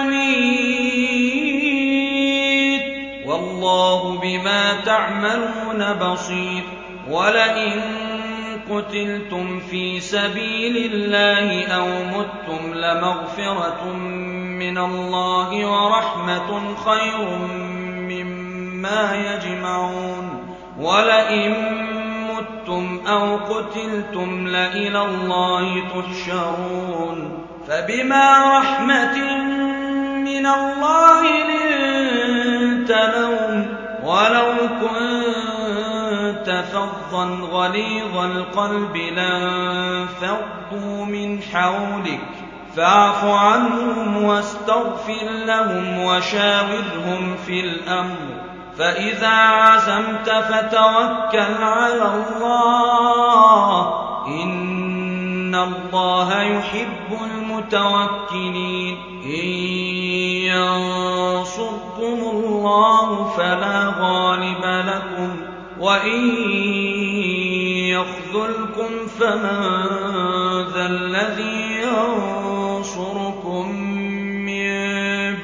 ويميت والله بما تعملون بصير. ولئن قتلتم في سبيل الله أو متم لمغفرة من الله ورحمة خير مما يجمعون. ولئن متم أو قتلتم لإلى الله تحشرون. فبما رحمة من الله لنت لهم ولو كنت فظا غليظ القلب لانفضوا من حولك فاعف عنهم واستغفر لهم وشاورهم في الأمر فإذا عزمت فتوكل على الله إن الله يحب المتوكلين. إن ينصركم الله فلا غالب لكم وإن يخذلكم فمن ذا الذي ينصركم من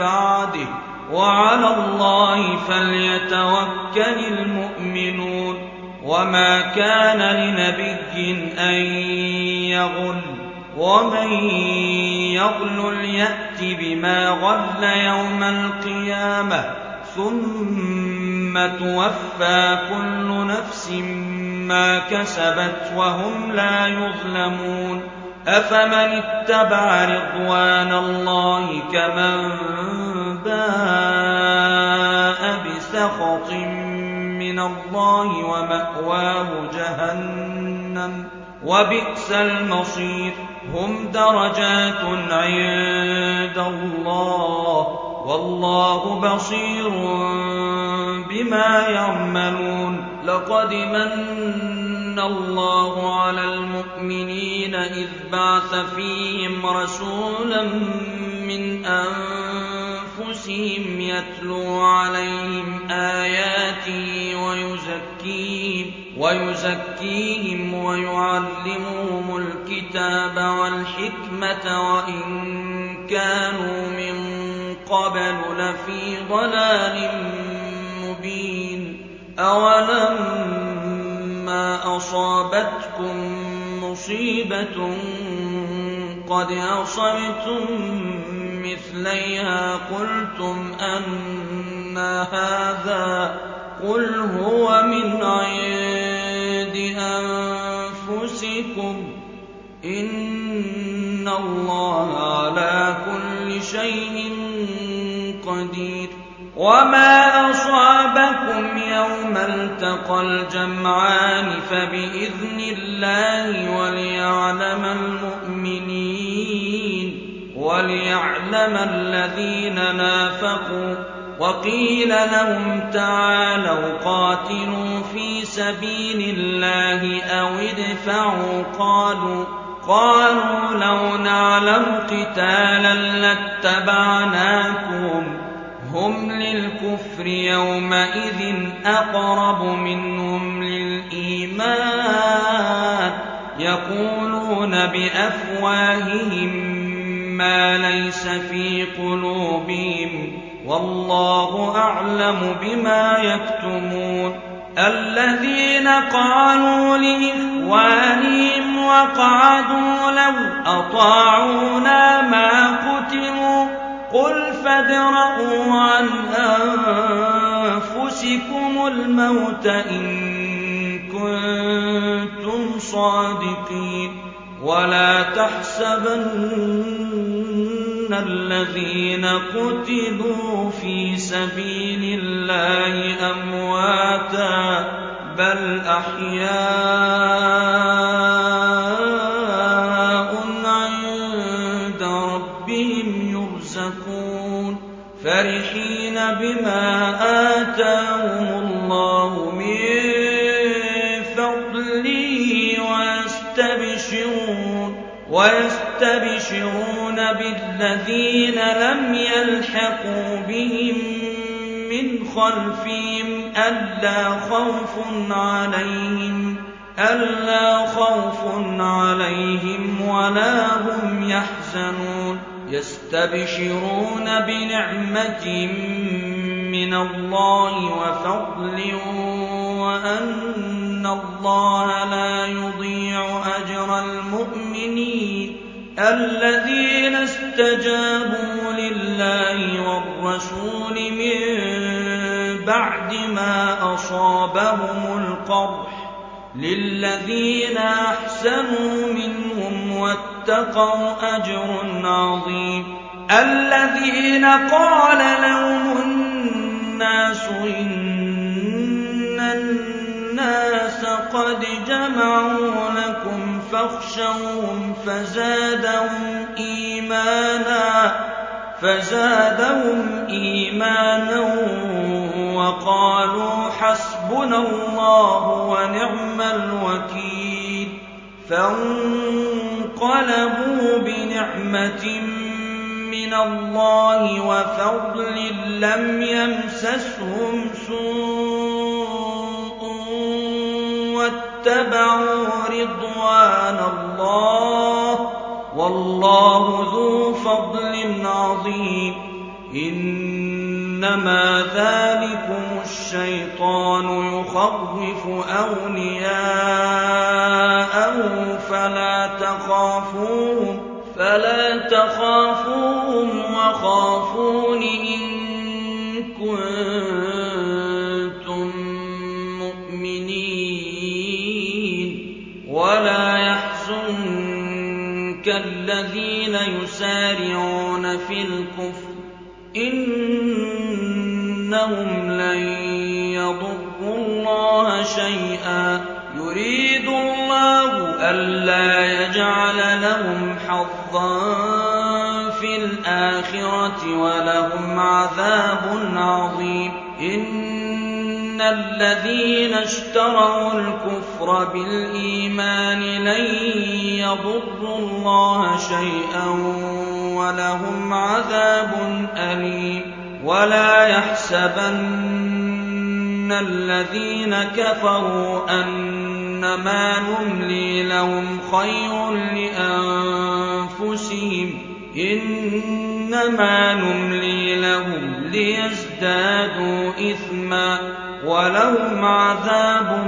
بعده وعلى الله فليتوكل المؤمنون. وما كان لنبي أن يغل ومن يغل يأت بما غل يوم القيامة ثم توفى كل نفس ما كسبت وهم لا يظلمون أفمن اتبع رضوان الله كمن باء بسخط من الله ومأواه جهنم وبئس المصير هم درجات عند الله والله بصير بما يعملون لقد من الله على المؤمنين إذ بعث فيهم رسولا من أنفسهم يتلو عليهم آياته ويزكيهم ويعلمهم الكتاب والحكمة وإن كانوا من قبل لفي ضلال مبين أولما أصابتكم مصيبة قد أصبتم مثليها قلتم أن هذا قل هو من عند أنفسكم إن الله على كل شيء قدير وما أصابكم يوم التقى الجمعان فبإذن الله وليعلم الذين نافقوا وقيل لهم تعالوا قاتلوا في سبيل الله أو ادفعوا قالوا لو نعلم قتالا لاتبعناكم هم للكفر يومئذ أقرب منهم للإيمان يقولون بأفواههم ما ليس في قلوبهم والله أعلم بما يكتمون الذين قالوا لإخوانهم وقعدوا لو أطاعونا ما قتلوا قل فادرءوا عن أنفسكم الموت إن كنتم صادقين ولا تحسبن الذين قتلوا في سبيل الله أمواتا بل أحياء عند ربهم يرزقون فرحين بما آتاهم الله من فضله ويستبشرون بالذين لم يلحقوا بهم من خلفهم ألا خوف عليهم ولا هم يحزنون يستبشرون بنعمة من الله وفضل وأن الله لا يضيع أجر المؤمنين الذين استجابوا لله والرسول من بعد ما أصابهم القرح للذين أحسنوا منهم واتقوا أجر عظيم الذين قال لهم الناس إن الناس قد جمعوا لكم فاخشوهم فزادهم إيمانا وقالوا حسبنا الله ونعم الوكيل فانقلبوا بنعمة من الله وفضل لم يمسسهم سوء واتبعوا رضوان الله والله ذو فضل عظيم إنما ذلكم الشيطان يخوف أولياءه فلا تخافوهم وخافون إن كنتم مؤمنين ولا يحزنك الذين يسارعون في الكفر إنهم لن يضروا الله شيئا يريد الله ألا يجعل لهم حظا في الآخرة ولهم عذاب عظيم إن الذين اشتروا الكفر بالإيمان لن يضروا الله شيئا ولهم عذاب أليم ولا يحسبن الذين كفروا أنما نملي لهم خير لأنفسهم إنما نملي لهم ليزدادوا إثما ولهم عذاب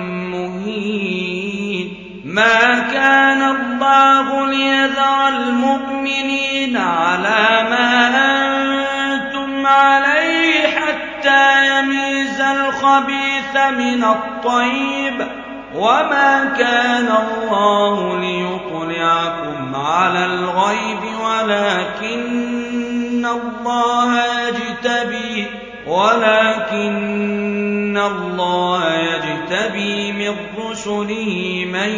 مهين ما كان الله ليذر المؤمنين على ما أنتم عليه حتى يميز الخبيث من الطيب وما كان الله ليطلعكم على الغيب ولكن الله يجتبي من رسله من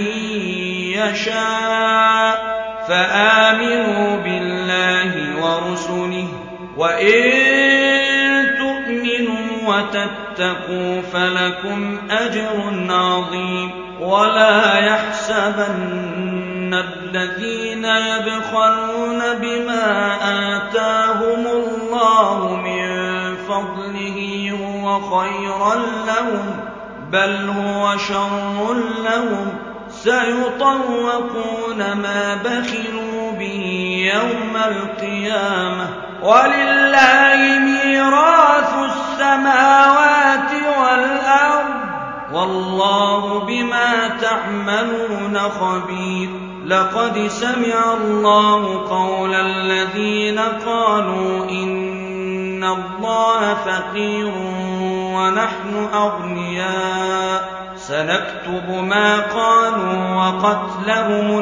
يشاء فآمنوا بالله ورسله وإن تؤمنوا وتتقوا فلكم أجر عظيم ولا يحسبن الذين يبخلون بما آتاهم الله من فضله هو خيرا لهم بل هو شر لهم سيطوقون ما بخلوا به يوم القيامة ولله ميراث السماوات والأرض والله بما تعملون خبير لقد سمع الله قول الذين قالوا إن الله فقير ونحن أغنياء سنكتب ما قالوا وقتلهم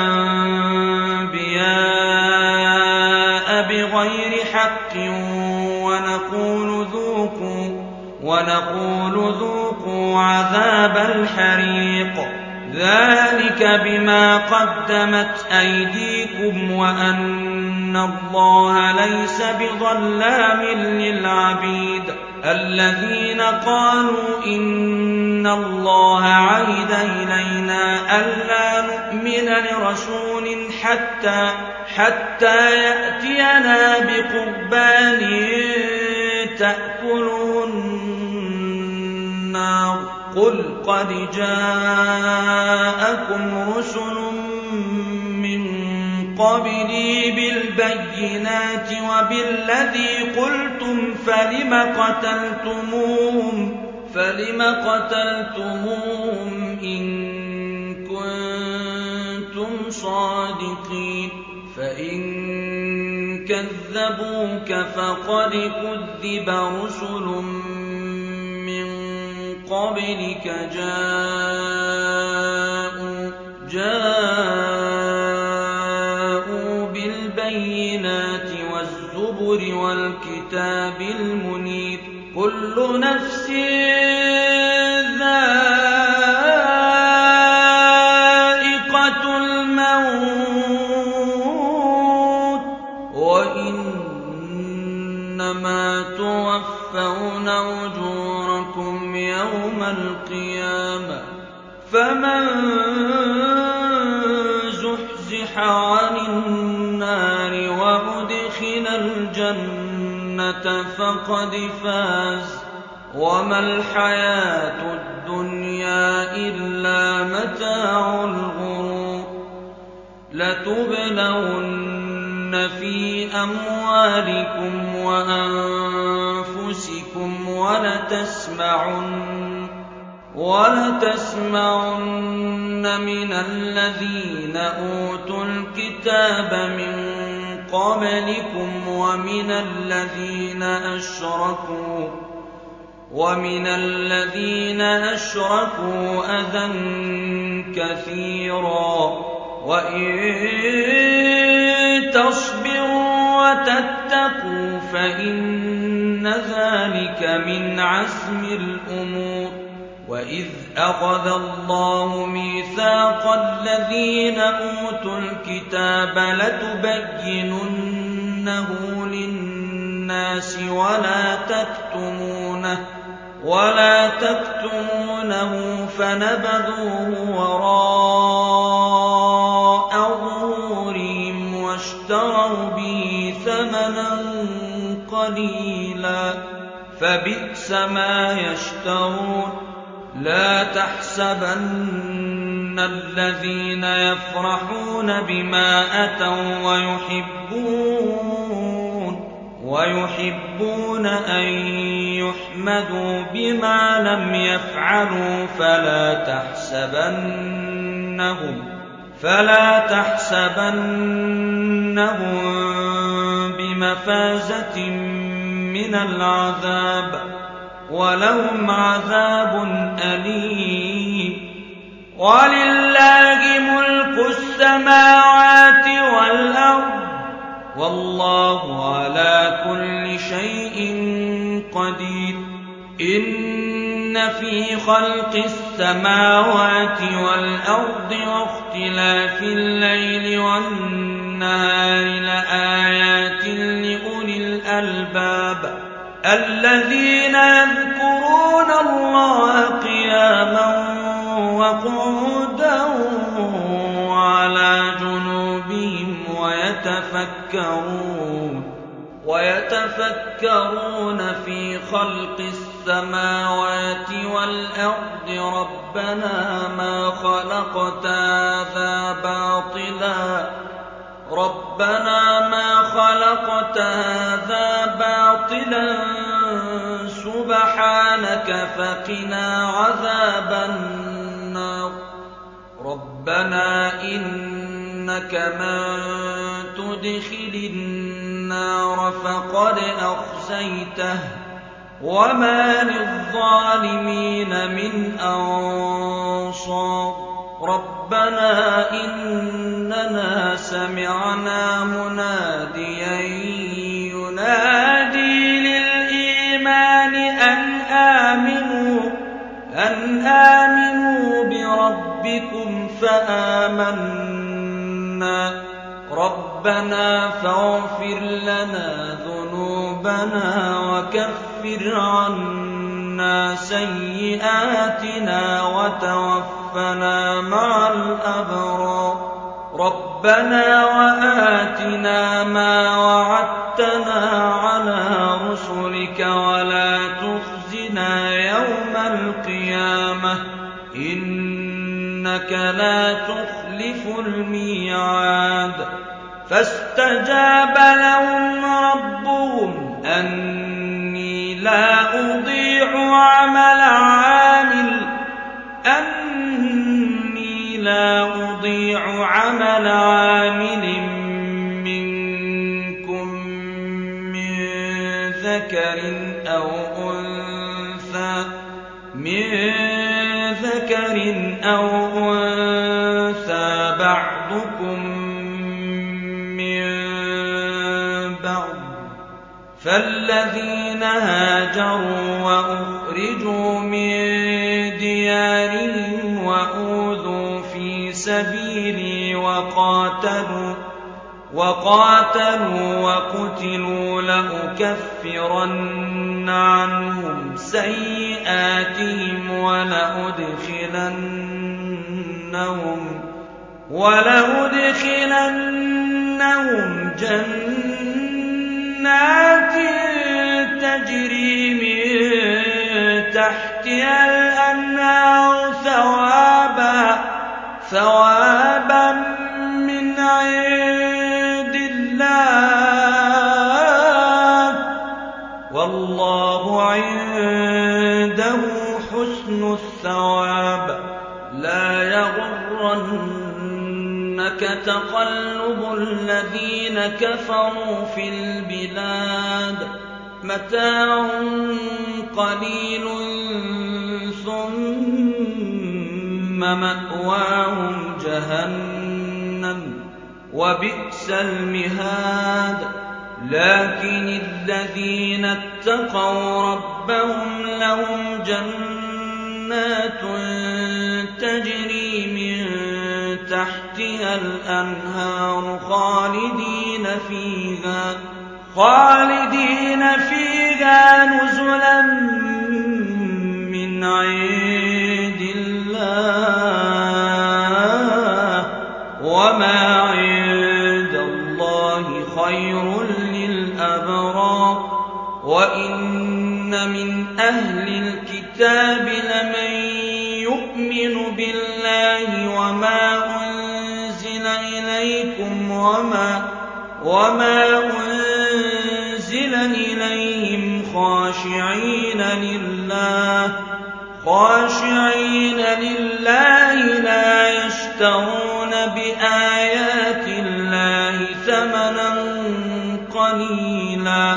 الأنبياء بغير حق ونقول ذوقوا عذاب الحريق ذلك بما قدمت أيديكم وأن الله ليس بظلام للعبيد الذين قالوا إن الله عهد إلينا ألا نؤمن لرسول حتى يأتينا بقربان تأكله النار قل قد جاءكم رسل من قبلي بالبينات وبالذي قلتم فلم قتلتموهم إن كنتم صادقين فإن كذبوك فقد كذب رسل من قبلك جاءوا بالبينات والزبر والكتاب المنير كل نفس ذائقة الموت وإنما توفون أجوركم يوم القيامة فمن زحزح عن النار وأدخل الجنة فقد فاز وما الحياة الدنيا إلا متاع الغرور لتبلون في أموالكم وأنفسكم أنفسكم ولتسمعن من الذين أوتوا الكتاب من قبلكم ومن الذين أشركوا أذى كثيرا وإن تصبروا وتتقوا فإن ذلك من عزم الأمور. وإذ أخذ الله ميثاق الذين أوتوا الكتاب لتبيننه للناس ولا تكتمونه فنبذوه وراء ظهورهم واشتروا به ثمنا قليلا فبئس ما يشترون. لا تحسبن الذين يفرحون بما أتوا ويحبون أن يحمدوا بما لم يفعلوا فلا تحسبنهم بمفازة من العذاب ولهم عذاب أليم. ولله ملك السماوات والأرض والله على كل شيء قدير. إن في خلق السماوات والأرض واختلاف الليل والنهار لآيات لأولي الألباب الذين يذكرون الله قياما وقعودا وعلى جنوبهم ويتفكرون في خلق السماوات والأرض ربنا ما خلقت هذا باطلا سبحانك فقنا عذاب النار. ربنا إنك من تدخل النار فقد أخزيته وما للظالمين من أنصار. ربنا إننا سمعنا مناديا ينادي للإيمان أن آمنوا بربكم فآمنا. ربنا فاغفر لنا ذنوبنا وكفر عنا سيئاتنا وتوفنا مع الأبرار. ربنا وآتنا ما وعدتنا على رسلك ولا تخزنا يوم القيامة إنك لا تخلف الميعاد. فاستجاب لهم ربهم أني لا أضيع عمل عامل منكم من ذكر أو أنثى بعضكم من بعض. فالذين هاجروا وأخرجوا من ديارهم وأوذوا في سبيلي وقاتلوا وقتلوا لأكفرن عنهم سيئاتهم ولأدخلنهم جنات تجري من تحتها الأنهار ثوابا من عند الله والله يغرنك تقلب الذين كفروا في البلاد متاع قليل ثم مأواهم جهنم وبئس المهاد لكن الذين اتقوا ربهم لهم جنات تجري من تحتها الأنهار خالدين فيها نزلا من عند الله وما عند الله خير للأبرار وإن من أهل الكتاب لمن يؤمن بالله وما أنزل إليكم وما أنزل إليهم خاشعين لله لا يشترون بآيات الله ثمنا قليلا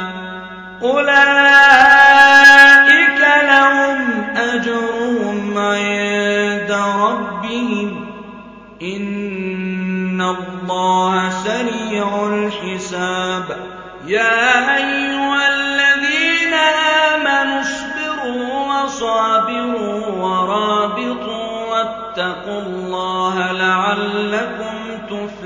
أولئك لهم أجرهم عند ربهم إن الله سريع الحساب يا أيها الذين آمنوا اصبروا وصابروا ورابطوا واتقوا الله لعلكم تفلحون